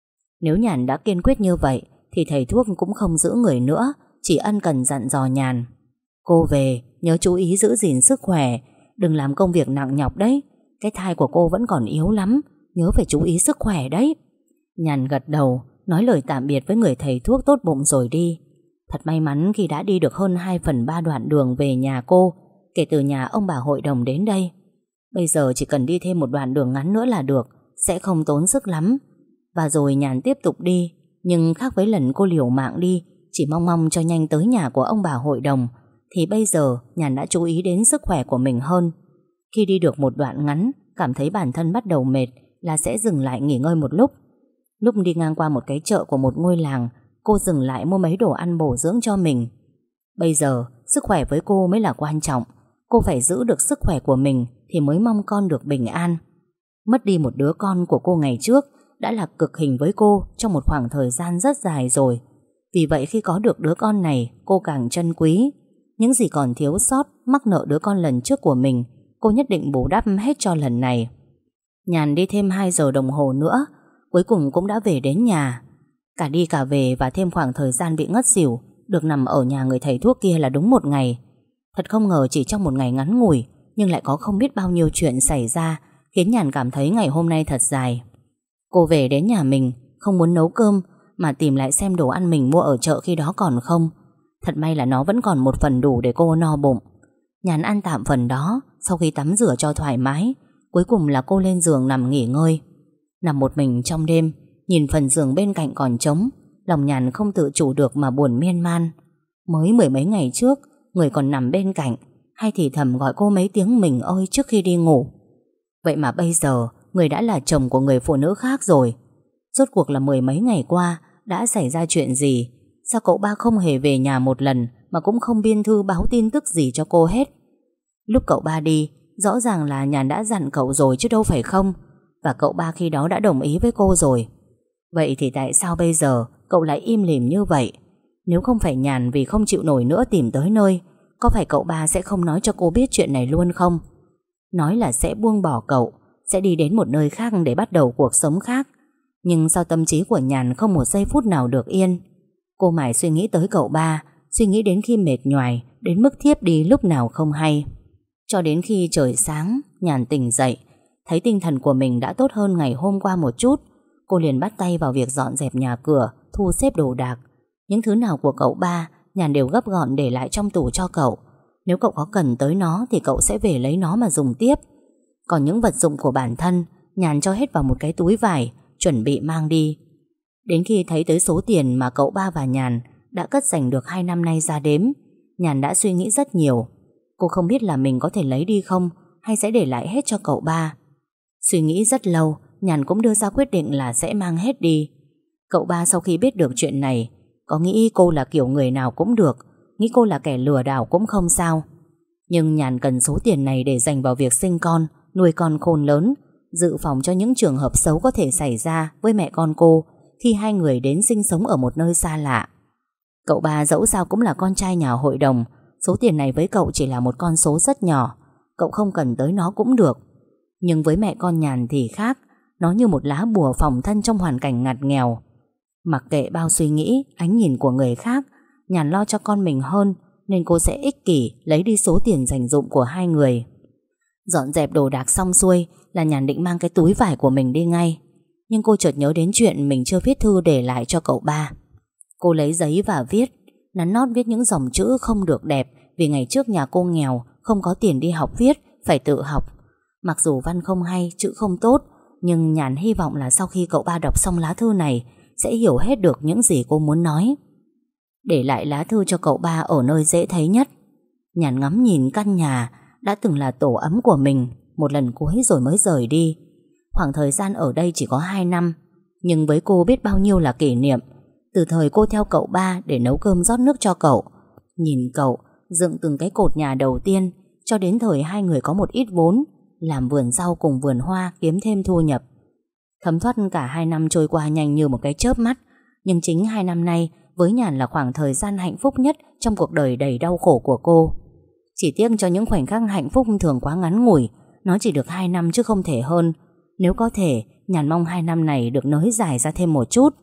Nếu Nhàn đã kiên quyết như vậy thì thầy thuốc cũng không giữ người nữa, chỉ ân cần dặn dò Nhàn, cô về nhớ chú ý giữ gìn sức khỏe, đừng làm công việc nặng nhọc đấy. Cái thai của cô vẫn còn yếu lắm, nhớ phải chú ý sức khỏe đấy. Nhàn gật đầu, nói lời tạm biệt với người thầy thuốc tốt bụng rồi đi. Thật may mắn khi đã đi được hơn hai phần ba đoạn đường về nhà cô, kể từ nhà ông bà hội đồng đến đây. Bây giờ chỉ cần đi thêm một đoạn đường ngắn nữa là được, sẽ không tốn sức lắm. Và rồi Nhàn tiếp tục đi, nhưng khác với lần cô liều mạng đi, chỉ mong mong cho nhanh tới nhà của ông bà hội đồng, thì bây giờ Nhàn đã chú ý đến sức khỏe của mình hơn. Khi đi được một đoạn ngắn, cảm thấy bản thân bắt đầu mệt là sẽ dừng lại nghỉ ngơi một lúc. Lúc đi ngang qua một cái chợ của một ngôi làng, cô dừng lại mua mấy đồ ăn bổ dưỡng cho mình. Bây giờ, sức khỏe với cô mới là quan trọng. Cô phải giữ được sức khỏe của mình thì mới mong con được bình an. Mất đi một đứa con của cô ngày trước đã là cực hình với cô trong một khoảng thời gian rất dài rồi. Vì vậy khi có được đứa con này, cô càng trân quý. Những gì còn thiếu sót, mắc nợ đứa con lần trước của mình, cô nhất định bù đắp hết cho lần này. Nhàn đi thêm hai giờ đồng hồ nữa, cuối cùng cũng đã về đến nhà. Cả đi cả về và thêm khoảng thời gian bị ngất xỉu, được nằm ở nhà người thầy thuốc kia là đúng một ngày. Thật không ngờ chỉ trong một ngày ngắn ngủi, nhưng lại có không biết bao nhiêu chuyện xảy ra, khiến Nhàn cảm thấy ngày hôm nay thật dài. Cô về đến nhà mình, không muốn nấu cơm, mà tìm lại xem đồ ăn mình mua ở chợ khi đó còn không. Thật may là nó vẫn còn một phần đủ để cô no bụng. Nhàn ăn tạm phần đó, Sau khi tắm rửa cho thoải mái, cuối cùng là cô lên giường nằm nghỉ ngơi. Nằm một mình trong đêm, nhìn phần giường bên cạnh còn trống, lòng Nhàn không tự chủ được mà buồn miên man. Mới mười mấy ngày trước, người còn nằm bên cạnh, hay thì thầm gọi cô mấy tiếng mình ơi trước khi đi ngủ. Vậy mà bây giờ, người đã là chồng của người phụ nữ khác rồi. Rốt cuộc là mười mấy ngày qua đã xảy ra chuyện gì? Sao cậu ba không hề về nhà một lần, mà cũng không biên thư báo tin tức gì cho cô hết? Lúc cậu ba đi, rõ ràng là Nhàn đã dặn cậu rồi chứ đâu phải không? Và cậu ba khi đó đã đồng ý với cô rồi. Vậy thì tại sao bây giờ cậu lại im lìm như vậy? Nếu không phải Nhàn vì không chịu nổi nữa tìm tới nơi, có phải cậu ba sẽ không nói cho cô biết chuyện này luôn không? Nói là sẽ buông bỏ cậu, sẽ đi đến một nơi khác để bắt đầu cuộc sống khác. Nhưng sao tâm trí của Nhàn không một giây phút nào được yên? Cô mải suy nghĩ tới cậu ba, suy nghĩ đến khi mệt nhoài, đến mức thiếp đi lúc nào không hay. Cho đến khi trời sáng, Nhàn tỉnh dậy, thấy tinh thần của mình đã tốt hơn ngày hôm qua một chút. Cô liền bắt tay vào việc dọn dẹp nhà cửa, thu xếp đồ đạc. Những thứ nào của cậu ba, Nhàn đều gấp gọn để lại trong tủ cho cậu. Nếu cậu có cần tới nó thì cậu sẽ về lấy nó mà dùng tiếp. Còn những vật dụng của bản thân, Nhàn cho hết vào một cái túi vải, chuẩn bị mang đi. Đến khi thấy tới số tiền mà cậu ba và Nhàn đã cất dành được hai năm nay ra đếm, Nhàn đã suy nghĩ rất nhiều. Cô không biết là mình có thể lấy đi không, hay sẽ để lại hết cho cậu ba. Suy nghĩ rất lâu, Nhàn cũng đưa ra quyết định là sẽ mang hết đi. Cậu ba sau khi biết được chuyện này, có nghĩ cô là kiểu người nào cũng được, nghĩ cô là kẻ lừa đảo cũng không sao. Nhưng Nhàn cần số tiền này để dành vào việc sinh con, nuôi con khôn lớn, dự phòng cho những trường hợp xấu có thể xảy ra với mẹ con cô khi hai người đến sinh sống ở một nơi xa lạ. Cậu ba dẫu sao cũng là con trai nhà hội đồng, số tiền này với cậu chỉ là một con số rất nhỏ, cậu không cần tới nó cũng được. Nhưng với mẹ con Nhàn thì khác, nó như một lá bùa phòng thân trong hoàn cảnh ngặt nghèo. Mặc kệ bao suy nghĩ, ánh nhìn của người khác, Nhàn lo cho con mình hơn, nên cô sẽ ích kỷ lấy đi số tiền dành dụm của hai người. Dọn dẹp đồ đạc xong xuôi là Nhàn định mang cái túi vải của mình đi ngay. Nhưng cô chợt nhớ đến chuyện mình chưa viết thư để lại cho cậu ba. Cô lấy giấy và viết, nắn nót viết những dòng chữ không được đẹp, vì ngày trước nhà cô nghèo, không có tiền đi học viết, phải tự học. Mặc dù văn không hay, chữ không tốt, nhưng Nhàn hy vọng là sau khi cậu ba đọc xong lá thư này sẽ hiểu hết được những gì cô muốn nói. Để lại lá thư cho cậu ba ở nơi dễ thấy nhất. Nhàn ngắm nhìn căn nhà đã từng là tổ ấm của mình một lần cuối rồi mới rời đi. Khoảng thời gian ở đây chỉ có hai năm, nhưng với cô biết bao nhiêu là kỷ niệm. Từ thời cô theo cậu ba để nấu cơm rót nước cho cậu, nhìn cậu dựng từng cái cột nhà đầu tiên, cho đến thời hai người có một ít vốn, làm vườn rau cùng vườn hoa kiếm thêm thu nhập. Thấm thoát cả hai năm trôi qua nhanh như một cái chớp mắt. Nhưng chính hai năm nay với Nhàn là khoảng thời gian hạnh phúc nhất trong cuộc đời đầy đau khổ của cô. Chỉ tiếc cho những khoảnh khắc hạnh phúc thường quá ngắn ngủi, nó chỉ được hai năm chứ không thể hơn. Nếu có thể, Nhàn mong hai năm này được nới dài ra thêm một chút.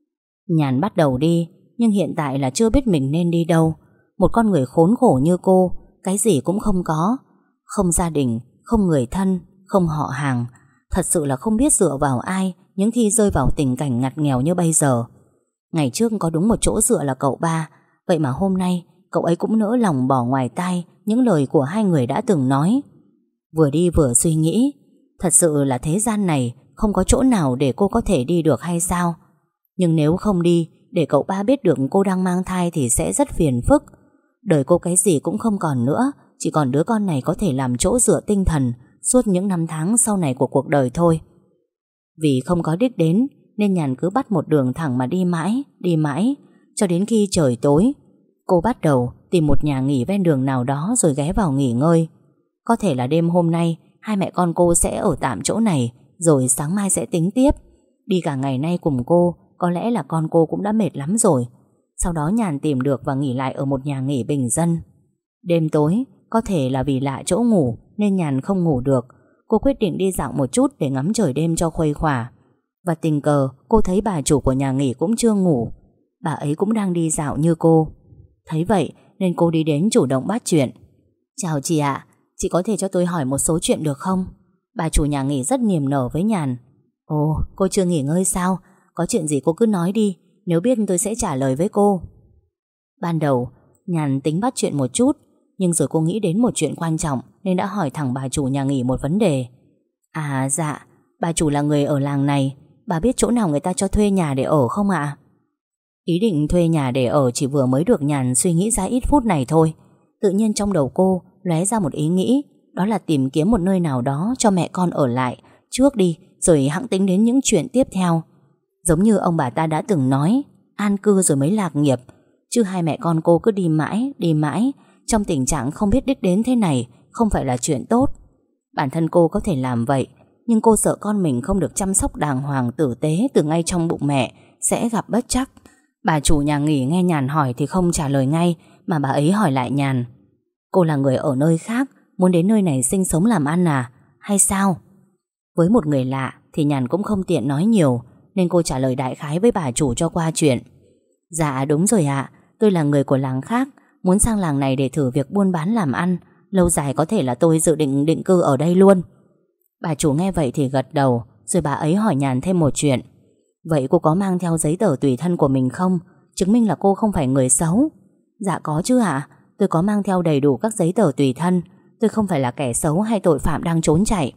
Nhàn bắt đầu đi, nhưng hiện tại là chưa biết mình nên đi đâu. Một con người khốn khổ như cô, cái gì cũng không có. Không gia đình, không người thân, không họ hàng. Thật sự là không biết dựa vào ai những khi rơi vào tình cảnh ngặt nghèo như bây giờ. Ngày trước có đúng một chỗ dựa là cậu ba, vậy mà hôm nay cậu ấy cũng nỡ lòng bỏ ngoài tai những lời của hai người đã từng nói. Vừa đi vừa suy nghĩ, thật sự là thế gian này không có chỗ nào để cô có thể đi được hay sao? Nhưng nếu không đi, để cậu ba biết được cô đang mang thai thì sẽ rất phiền phức. Đời cô cái gì cũng không còn nữa, chỉ còn đứa con này có thể làm chỗ dựa tinh thần suốt những năm tháng sau này của cuộc đời thôi. Vì không có đích đến nên Nhàn cứ bắt một đường thẳng mà đi mãi, đi mãi, cho đến khi trời tối. Cô bắt đầu tìm một nhà nghỉ ven đường nào đó rồi ghé vào nghỉ ngơi. Có thể là đêm hôm nay hai mẹ con cô sẽ ở tạm chỗ này, rồi sáng mai sẽ tính tiếp. Đi cả ngày nay cùng cô, có lẽ là con cô cũng đã mệt lắm rồi. Sau đó Nhàn tìm được và nghỉ lại ở một nhà nghỉ bình dân. Đêm tối, có thể là vì lạ chỗ ngủ nên Nhàn không ngủ được. Cô quyết định đi dạo một chút để ngắm trời đêm cho khuây khỏa. Và tình cờ cô thấy bà chủ của nhà nghỉ cũng chưa ngủ. Bà ấy cũng đang đi dạo như cô. Thấy vậy nên cô đi đến chủ động bắt chuyện. Chào chị ạ, chị có thể cho tôi hỏi một số chuyện được không? Bà chủ nhà nghỉ rất niềm nở với Nhàn. Ồ, cô chưa nghỉ ngơi sao? Có chuyện gì cô cứ nói đi, nếu biết tôi sẽ trả lời với cô. Ban đầu Nhàn tính bắt chuyện một chút, nhưng rồi cô nghĩ đến một chuyện quan trọng nên đã hỏi thẳng bà chủ nhà nghỉ một vấn đề. À dạ, bà chủ là người ở làng này, bà biết chỗ nào người ta cho thuê nhà để ở không ạ? Ý định thuê nhà để ở chỉ vừa mới được Nhàn suy nghĩ ra ít phút này thôi. Tự nhiên trong đầu cô lóe ra một ý nghĩ, đó là tìm kiếm một nơi nào đó cho mẹ con ở lại trước đi, rồi hẵng tính đến những chuyện tiếp theo. Giống như ông bà ta đã từng nói, an cư rồi mới lạc nghiệp. Chứ hai mẹ con cô cứ đi mãi, đi mãi trong tình trạng không biết đích đến thế này không phải là chuyện tốt. Bản thân cô có thể làm vậy, nhưng cô sợ con mình không được chăm sóc đàng hoàng tử tế từ ngay trong bụng mẹ sẽ gặp bất trắc. Bà chủ nhà nghỉ nghe Nhàn hỏi thì không trả lời ngay, mà bà ấy hỏi lại Nhàn: cô là người ở nơi khác, muốn đến nơi này sinh sống làm ăn à, hay sao? Với một người lạ thì Nhàn cũng không tiện nói nhiều, nên cô trả lời đại khái với bà chủ cho qua chuyện. Dạ đúng rồi ạ, tôi là người của làng khác, muốn sang làng này để thử việc buôn bán làm ăn. Lâu dài có thể là tôi dự định định cư ở đây luôn. Bà chủ nghe vậy thì gật đầu, rồi bà ấy hỏi Nhàn thêm một chuyện. Vậy cô có mang theo giấy tờ tùy thân của mình không, chứng minh là cô không phải người xấu? Dạ có chứ ạ, tôi có mang theo đầy đủ các giấy tờ tùy thân. Tôi không phải là kẻ xấu hay tội phạm đang trốn chạy.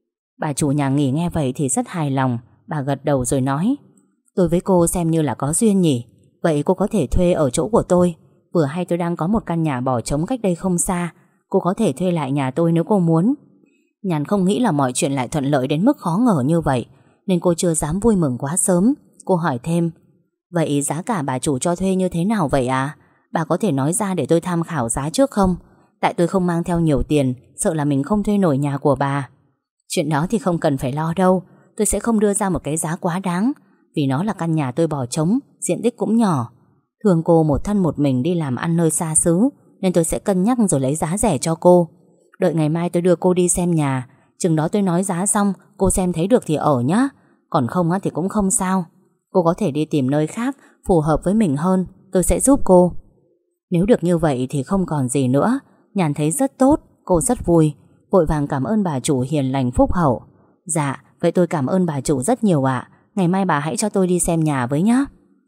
Bà chủ nhà nghỉ nghe vậy thì rất hài lòng. Bà gật đầu rồi nói: tôi với cô xem như là có duyên nhỉ. Vậy cô có thể thuê ở chỗ của tôi. Vừa hay tôi đang có một căn nhà bỏ trống cách đây không xa, cô có thể thuê lại nhà tôi nếu cô muốn. Nhàn không nghĩ là mọi chuyện lại thuận lợi đến mức khó ngờ như vậy, nên cô chưa dám vui mừng quá sớm. Cô hỏi thêm: vậy giá cả bà chủ cho thuê như thế nào vậy à? Bà có thể nói ra để tôi tham khảo giá trước không? Tại tôi không mang theo nhiều tiền, sợ là mình không thuê nổi nhà của bà. Chuyện đó thì không cần phải lo đâu. Tôi sẽ không đưa ra một cái giá quá đáng, vì nó là căn nhà tôi bỏ trống, diện tích cũng nhỏ. Thường cô một thân một mình đi làm ăn nơi xa xứ, nên tôi sẽ cân nhắc rồi lấy giá rẻ cho cô. Đợi ngày mai tôi đưa cô đi xem nhà, chừng đó tôi nói giá xong, cô xem thấy được thì ở nhá. Còn không thì cũng không sao. Cô có thể đi tìm nơi khác phù hợp với mình hơn, tôi sẽ giúp cô. Nếu được như vậy thì không còn gì nữa. Nhàn thấy rất tốt, cô rất vui, vội vàng cảm ơn bà chủ hiền lành phúc hậu. Dạ, vậy tôi cảm ơn bà chủ rất nhiều ạ. Ngày mai bà hãy cho tôi đi xem nhà với nhá.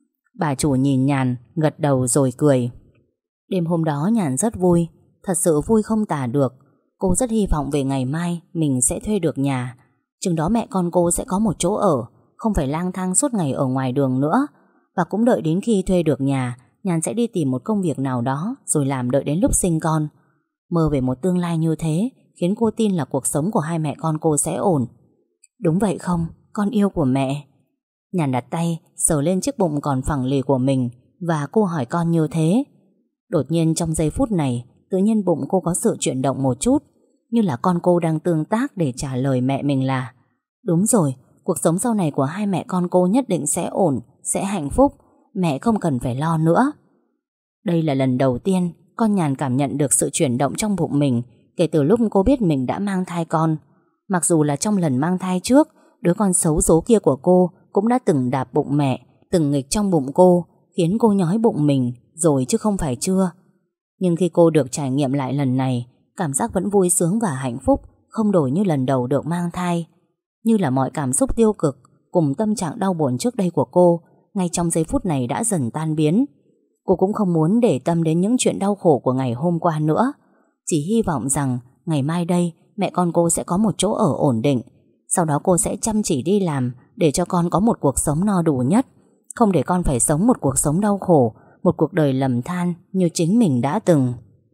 Bà chủ nhìn Nhàn, gật đầu rồi cười. Đêm hôm đó Nhàn rất vui, thật sự vui không tả được. Cô rất hy vọng về ngày mai mình sẽ thuê được nhà. Chừng đó mẹ con cô sẽ có một chỗ ở, không phải lang thang suốt ngày ở ngoài đường nữa. Và cũng đợi đến khi thuê được nhà, Nhàn sẽ đi tìm một công việc nào đó rồi làm đợi đến lúc sinh con. Mơ về một tương lai như thế khiến cô tin là cuộc sống của hai mẹ con cô sẽ ổn. Đúng vậy không, con yêu của mẹ? Nhàn đặt tay sờ lên chiếc bụng còn phẳng lì của mình, và cô hỏi con như thế. Đột nhiên trong giây phút này, tự nhiên bụng cô có sự chuyển động một chút, như là con cô đang tương tác để trả lời mẹ mình là: đúng rồi, cuộc sống sau này của hai mẹ con cô nhất định sẽ ổn, sẽ hạnh phúc. Mẹ không cần phải lo nữa. Đây là lần đầu tiên con Nhàn cảm nhận được sự chuyển động trong bụng mình kể từ lúc cô biết mình đã mang thai con. Mặc dù là trong lần mang thai trước, đứa con xấu số kia của cô cũng đã từng đạp bụng mẹ, từng nghịch trong bụng cô, khiến cô nhói bụng mình rồi chứ không phải chưa. Nhưng khi cô được trải nghiệm lại lần này, cảm giác vẫn vui sướng và hạnh phúc, không đổi như lần đầu được mang thai. Như là mọi cảm xúc tiêu cực cùng tâm trạng đau buồn trước đây của cô ngay trong giây phút này đã dần tan biến. Cô cũng không muốn để tâm đến những chuyện đau khổ của ngày hôm qua nữa. Chỉ hy vọng rằng ngày mai đây mẹ con cô sẽ có một chỗ ở ổn định. Sau đó cô sẽ chăm chỉ đi làm để cho con có một cuộc sống no đủ nhất, không để con phải sống một cuộc sống đau khổ, một cuộc đời lầm than như chính mình đã từng.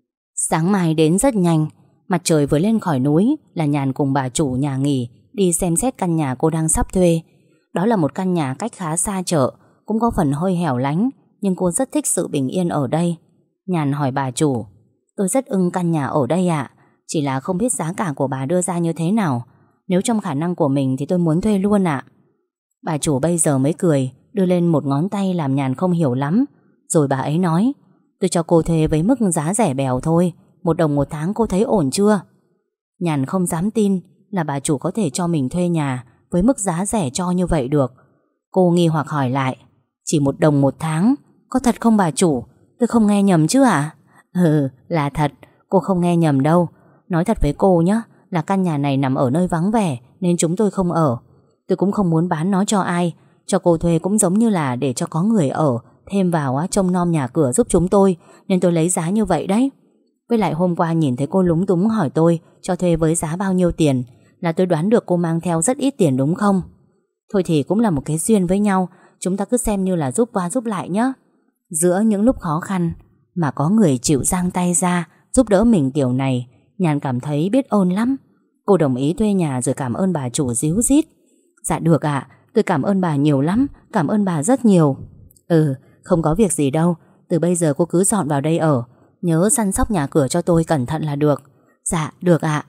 Sáng mai đến rất nhanh. Mặt trời vừa lên khỏi núi là Nhàn cùng bà chủ nhà nghỉ đi xem xét căn nhà cô đang sắp thuê. Đó là một căn nhà cách khá xa chợ, cũng có phần hơi hẻo lánh, nhưng cô rất thích sự bình yên ở đây. Nhàn hỏi bà chủ: tôi rất ưng căn nhà ở đây ạ, chỉ là không biết giá cả của bà đưa ra như thế nào. Nếu trong khả năng của mình thì tôi muốn thuê luôn ạ. Bà chủ bây giờ mới cười, đưa lên một ngón tay làm Nhàn không hiểu lắm. Rồi bà ấy nói: tôi cho cô thuê với mức giá rẻ bèo thôi, một đồng một tháng cô thấy ổn chưa? Nhàn không dám tin là bà chủ có thể cho mình thuê nhà với mức giá rẻ cho như vậy được. Cô nghi hoặc hỏi lại: chỉ một đồng một tháng, có thật không bà chủ? Tôi không nghe nhầm chứ ạ? Ừ, là thật, cô không nghe nhầm đâu. Nói thật với cô nhé, là căn nhà này nằm ở nơi vắng vẻ nên chúng tôi không ở. Tôi cũng không muốn bán nó cho ai. Cho cô thuê cũng giống như là để cho có người ở, thêm vào á, trông nom nhà cửa giúp chúng tôi, nên tôi lấy giá như vậy đấy. Với lại hôm qua nhìn thấy cô lúng túng hỏi tôi cho thuê với giá bao nhiêu tiền là tôi đoán được cô mang theo rất ít tiền đúng không? Thôi thì cũng là một cái duyên với nhau, chúng ta cứ xem như là giúp qua giúp lại nhé. Giữa những lúc khó khăn mà có người chịu giang tay ra giúp đỡ mình kiểu này, Nhàn cảm thấy biết ơn lắm. Cô đồng ý thuê nhà rồi cảm ơn bà chủ ríu rít. Dạ được ạ, tôi cảm ơn bà nhiều lắm, cảm ơn bà rất nhiều. Ừ, không có việc gì đâu, từ bây giờ cô cứ dọn vào đây ở, nhớ săn sóc nhà cửa cho tôi cẩn thận là được. Dạ, được ạ.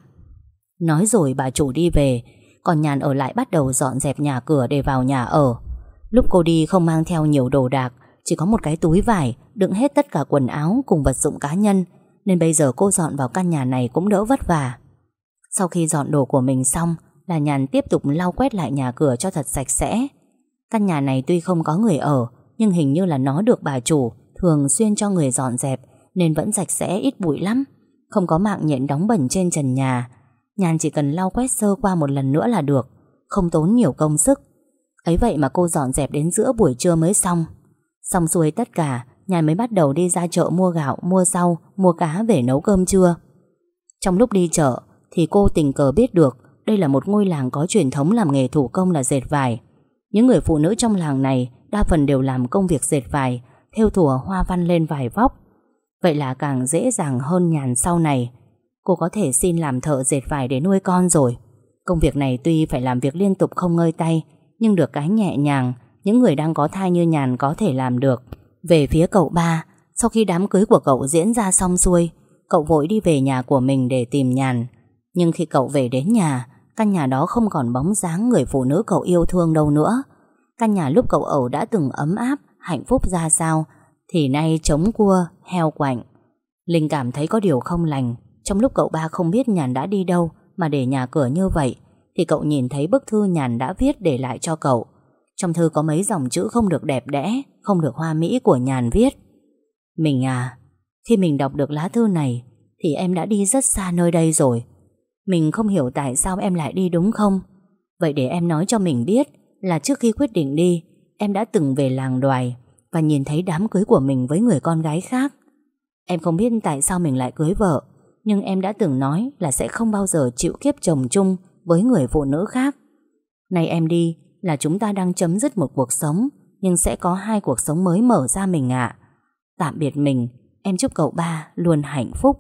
Nói rồi bà chủ đi về, còn Nhàn ở lại bắt đầu dọn dẹp nhà cửa để vào nhà ở. Lúc cô đi không mang theo nhiều đồ đạc, chỉ có một cái túi vải đựng hết tất cả quần áo cùng vật dụng cá nhân, nên bây giờ cô dọn vào căn nhà này cũng đỡ vất vả. Sau khi dọn đồ của mình xong là Nhàn tiếp tục lau quét lại nhà cửa cho thật sạch sẽ. Căn nhà này tuy không có người ở, nhưng hình như là nó được bà chủ thường xuyên cho người dọn dẹp, nên vẫn sạch sẽ ít bụi lắm. Không có mạng nhện đóng bẩn trên trần nhà. Nhàn chỉ cần lau quét sơ qua một lần nữa là được, không tốn nhiều công sức. Ấy vậy mà cô dọn dẹp đến giữa buổi trưa mới xong. Xong xuôi tất cả, Nhàn mới bắt đầu đi ra chợ mua gạo, mua rau, mua cá về nấu cơm trưa. Trong lúc đi chợ thì cô tình cờ biết được đây là một ngôi làng có truyền thống làm nghề thủ công là dệt vải. Những người phụ nữ trong làng này đa phần đều làm công việc dệt vải, thêu thùa hoa văn lên vải vóc. Vậy là càng dễ dàng hơn Nhàn sau này. Cô có thể xin làm thợ dệt vải để nuôi con rồi. Công việc này tuy phải làm việc liên tục không ngơi tay, nhưng được cái nhẹ nhàng, những người đang có thai như Nhàn có thể làm được. Về phía cậu ba, sau khi đám cưới của cậu diễn ra xong xuôi, cậu vội đi về nhà của mình để tìm Nhàn. Nhưng khi cậu về đến nhà, căn nhà đó không còn bóng dáng người phụ nữ cậu yêu thương đâu nữa. Căn nhà lúc cậu ở đã từng ấm áp, hạnh phúc ra sao, thì nay trống cua, heo quạnh. Linh cảm thấy có điều không lành. Trong lúc cậu ba không biết Nhàn đã đi đâu mà để nhà cửa như vậy, thì cậu nhìn thấy bức thư Nhàn đã viết để lại cho cậu. Trong thư có mấy dòng chữ không được đẹp đẽ, không được hoa mỹ của Nhàn viết: Mình à, khi mình đọc được lá thư này thì em đã đi rất xa nơi đây rồi. Mình không hiểu tại sao em lại đi đúng không? Vậy để em nói cho mình biết là trước khi quyết định đi, em đã từng về làng Đoài và nhìn thấy đám cưới của mình với người con gái khác. Em không biết tại sao mình lại cưới vợ, nhưng em đã từng nói là sẽ không bao giờ chịu kiếp chồng chung với người phụ nữ khác. Nay em đi là chúng ta đang chấm dứt một cuộc sống, nhưng sẽ có hai cuộc sống mới mở ra mình ạ. Tạm biệt mình, em chúc cậu ba luôn hạnh phúc.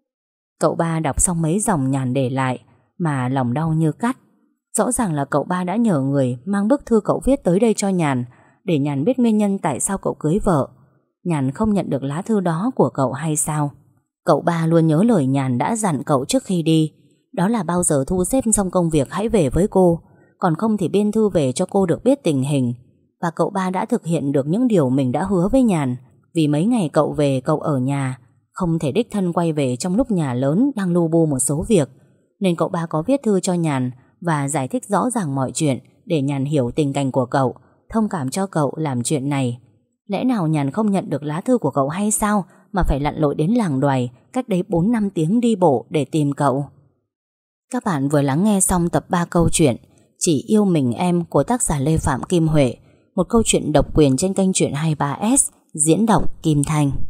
Cậu ba đọc xong mấy dòng Nhàn để lại mà lòng đau như cắt. Rõ ràng là cậu ba đã nhờ người mang bức thư cậu viết tới đây cho Nhàn, để Nhàn biết nguyên nhân tại sao cậu cưới vợ. Nhàn không nhận được lá thư đó của cậu hay sao? Cậu ba luôn nhớ lời Nhàn đã dặn cậu trước khi đi, đó là bao giờ thu xếp xong công việc hãy về với cô, còn không thì biên thư về cho cô được biết tình hình. Và cậu ba đã thực hiện được những điều mình đã hứa với Nhàn. Vì mấy ngày cậu về cậu ở nhà, không thể đích thân quay về trong lúc nhà lớn đang lu bu một số việc, nên cậu ba có viết thư cho Nhàn và giải thích rõ ràng mọi chuyện để Nhàn hiểu tình cảnh của cậu, thông cảm cho cậu làm chuyện này. Lẽ nào Nhàn không nhận được lá thư của cậu hay sao mà phải lặn lội đến làng Đoài cách đấy bốn năm tiếng đi bộ để tìm cậu? Các bạn vừa lắng nghe xong tập ba câu chuyện Chỉ yêu mình em của tác giả Lê Phạm Kim Huệ, một câu chuyện độc quyền trên kênh Truyện hai mươi ba S, diễn đọc Kim Thành.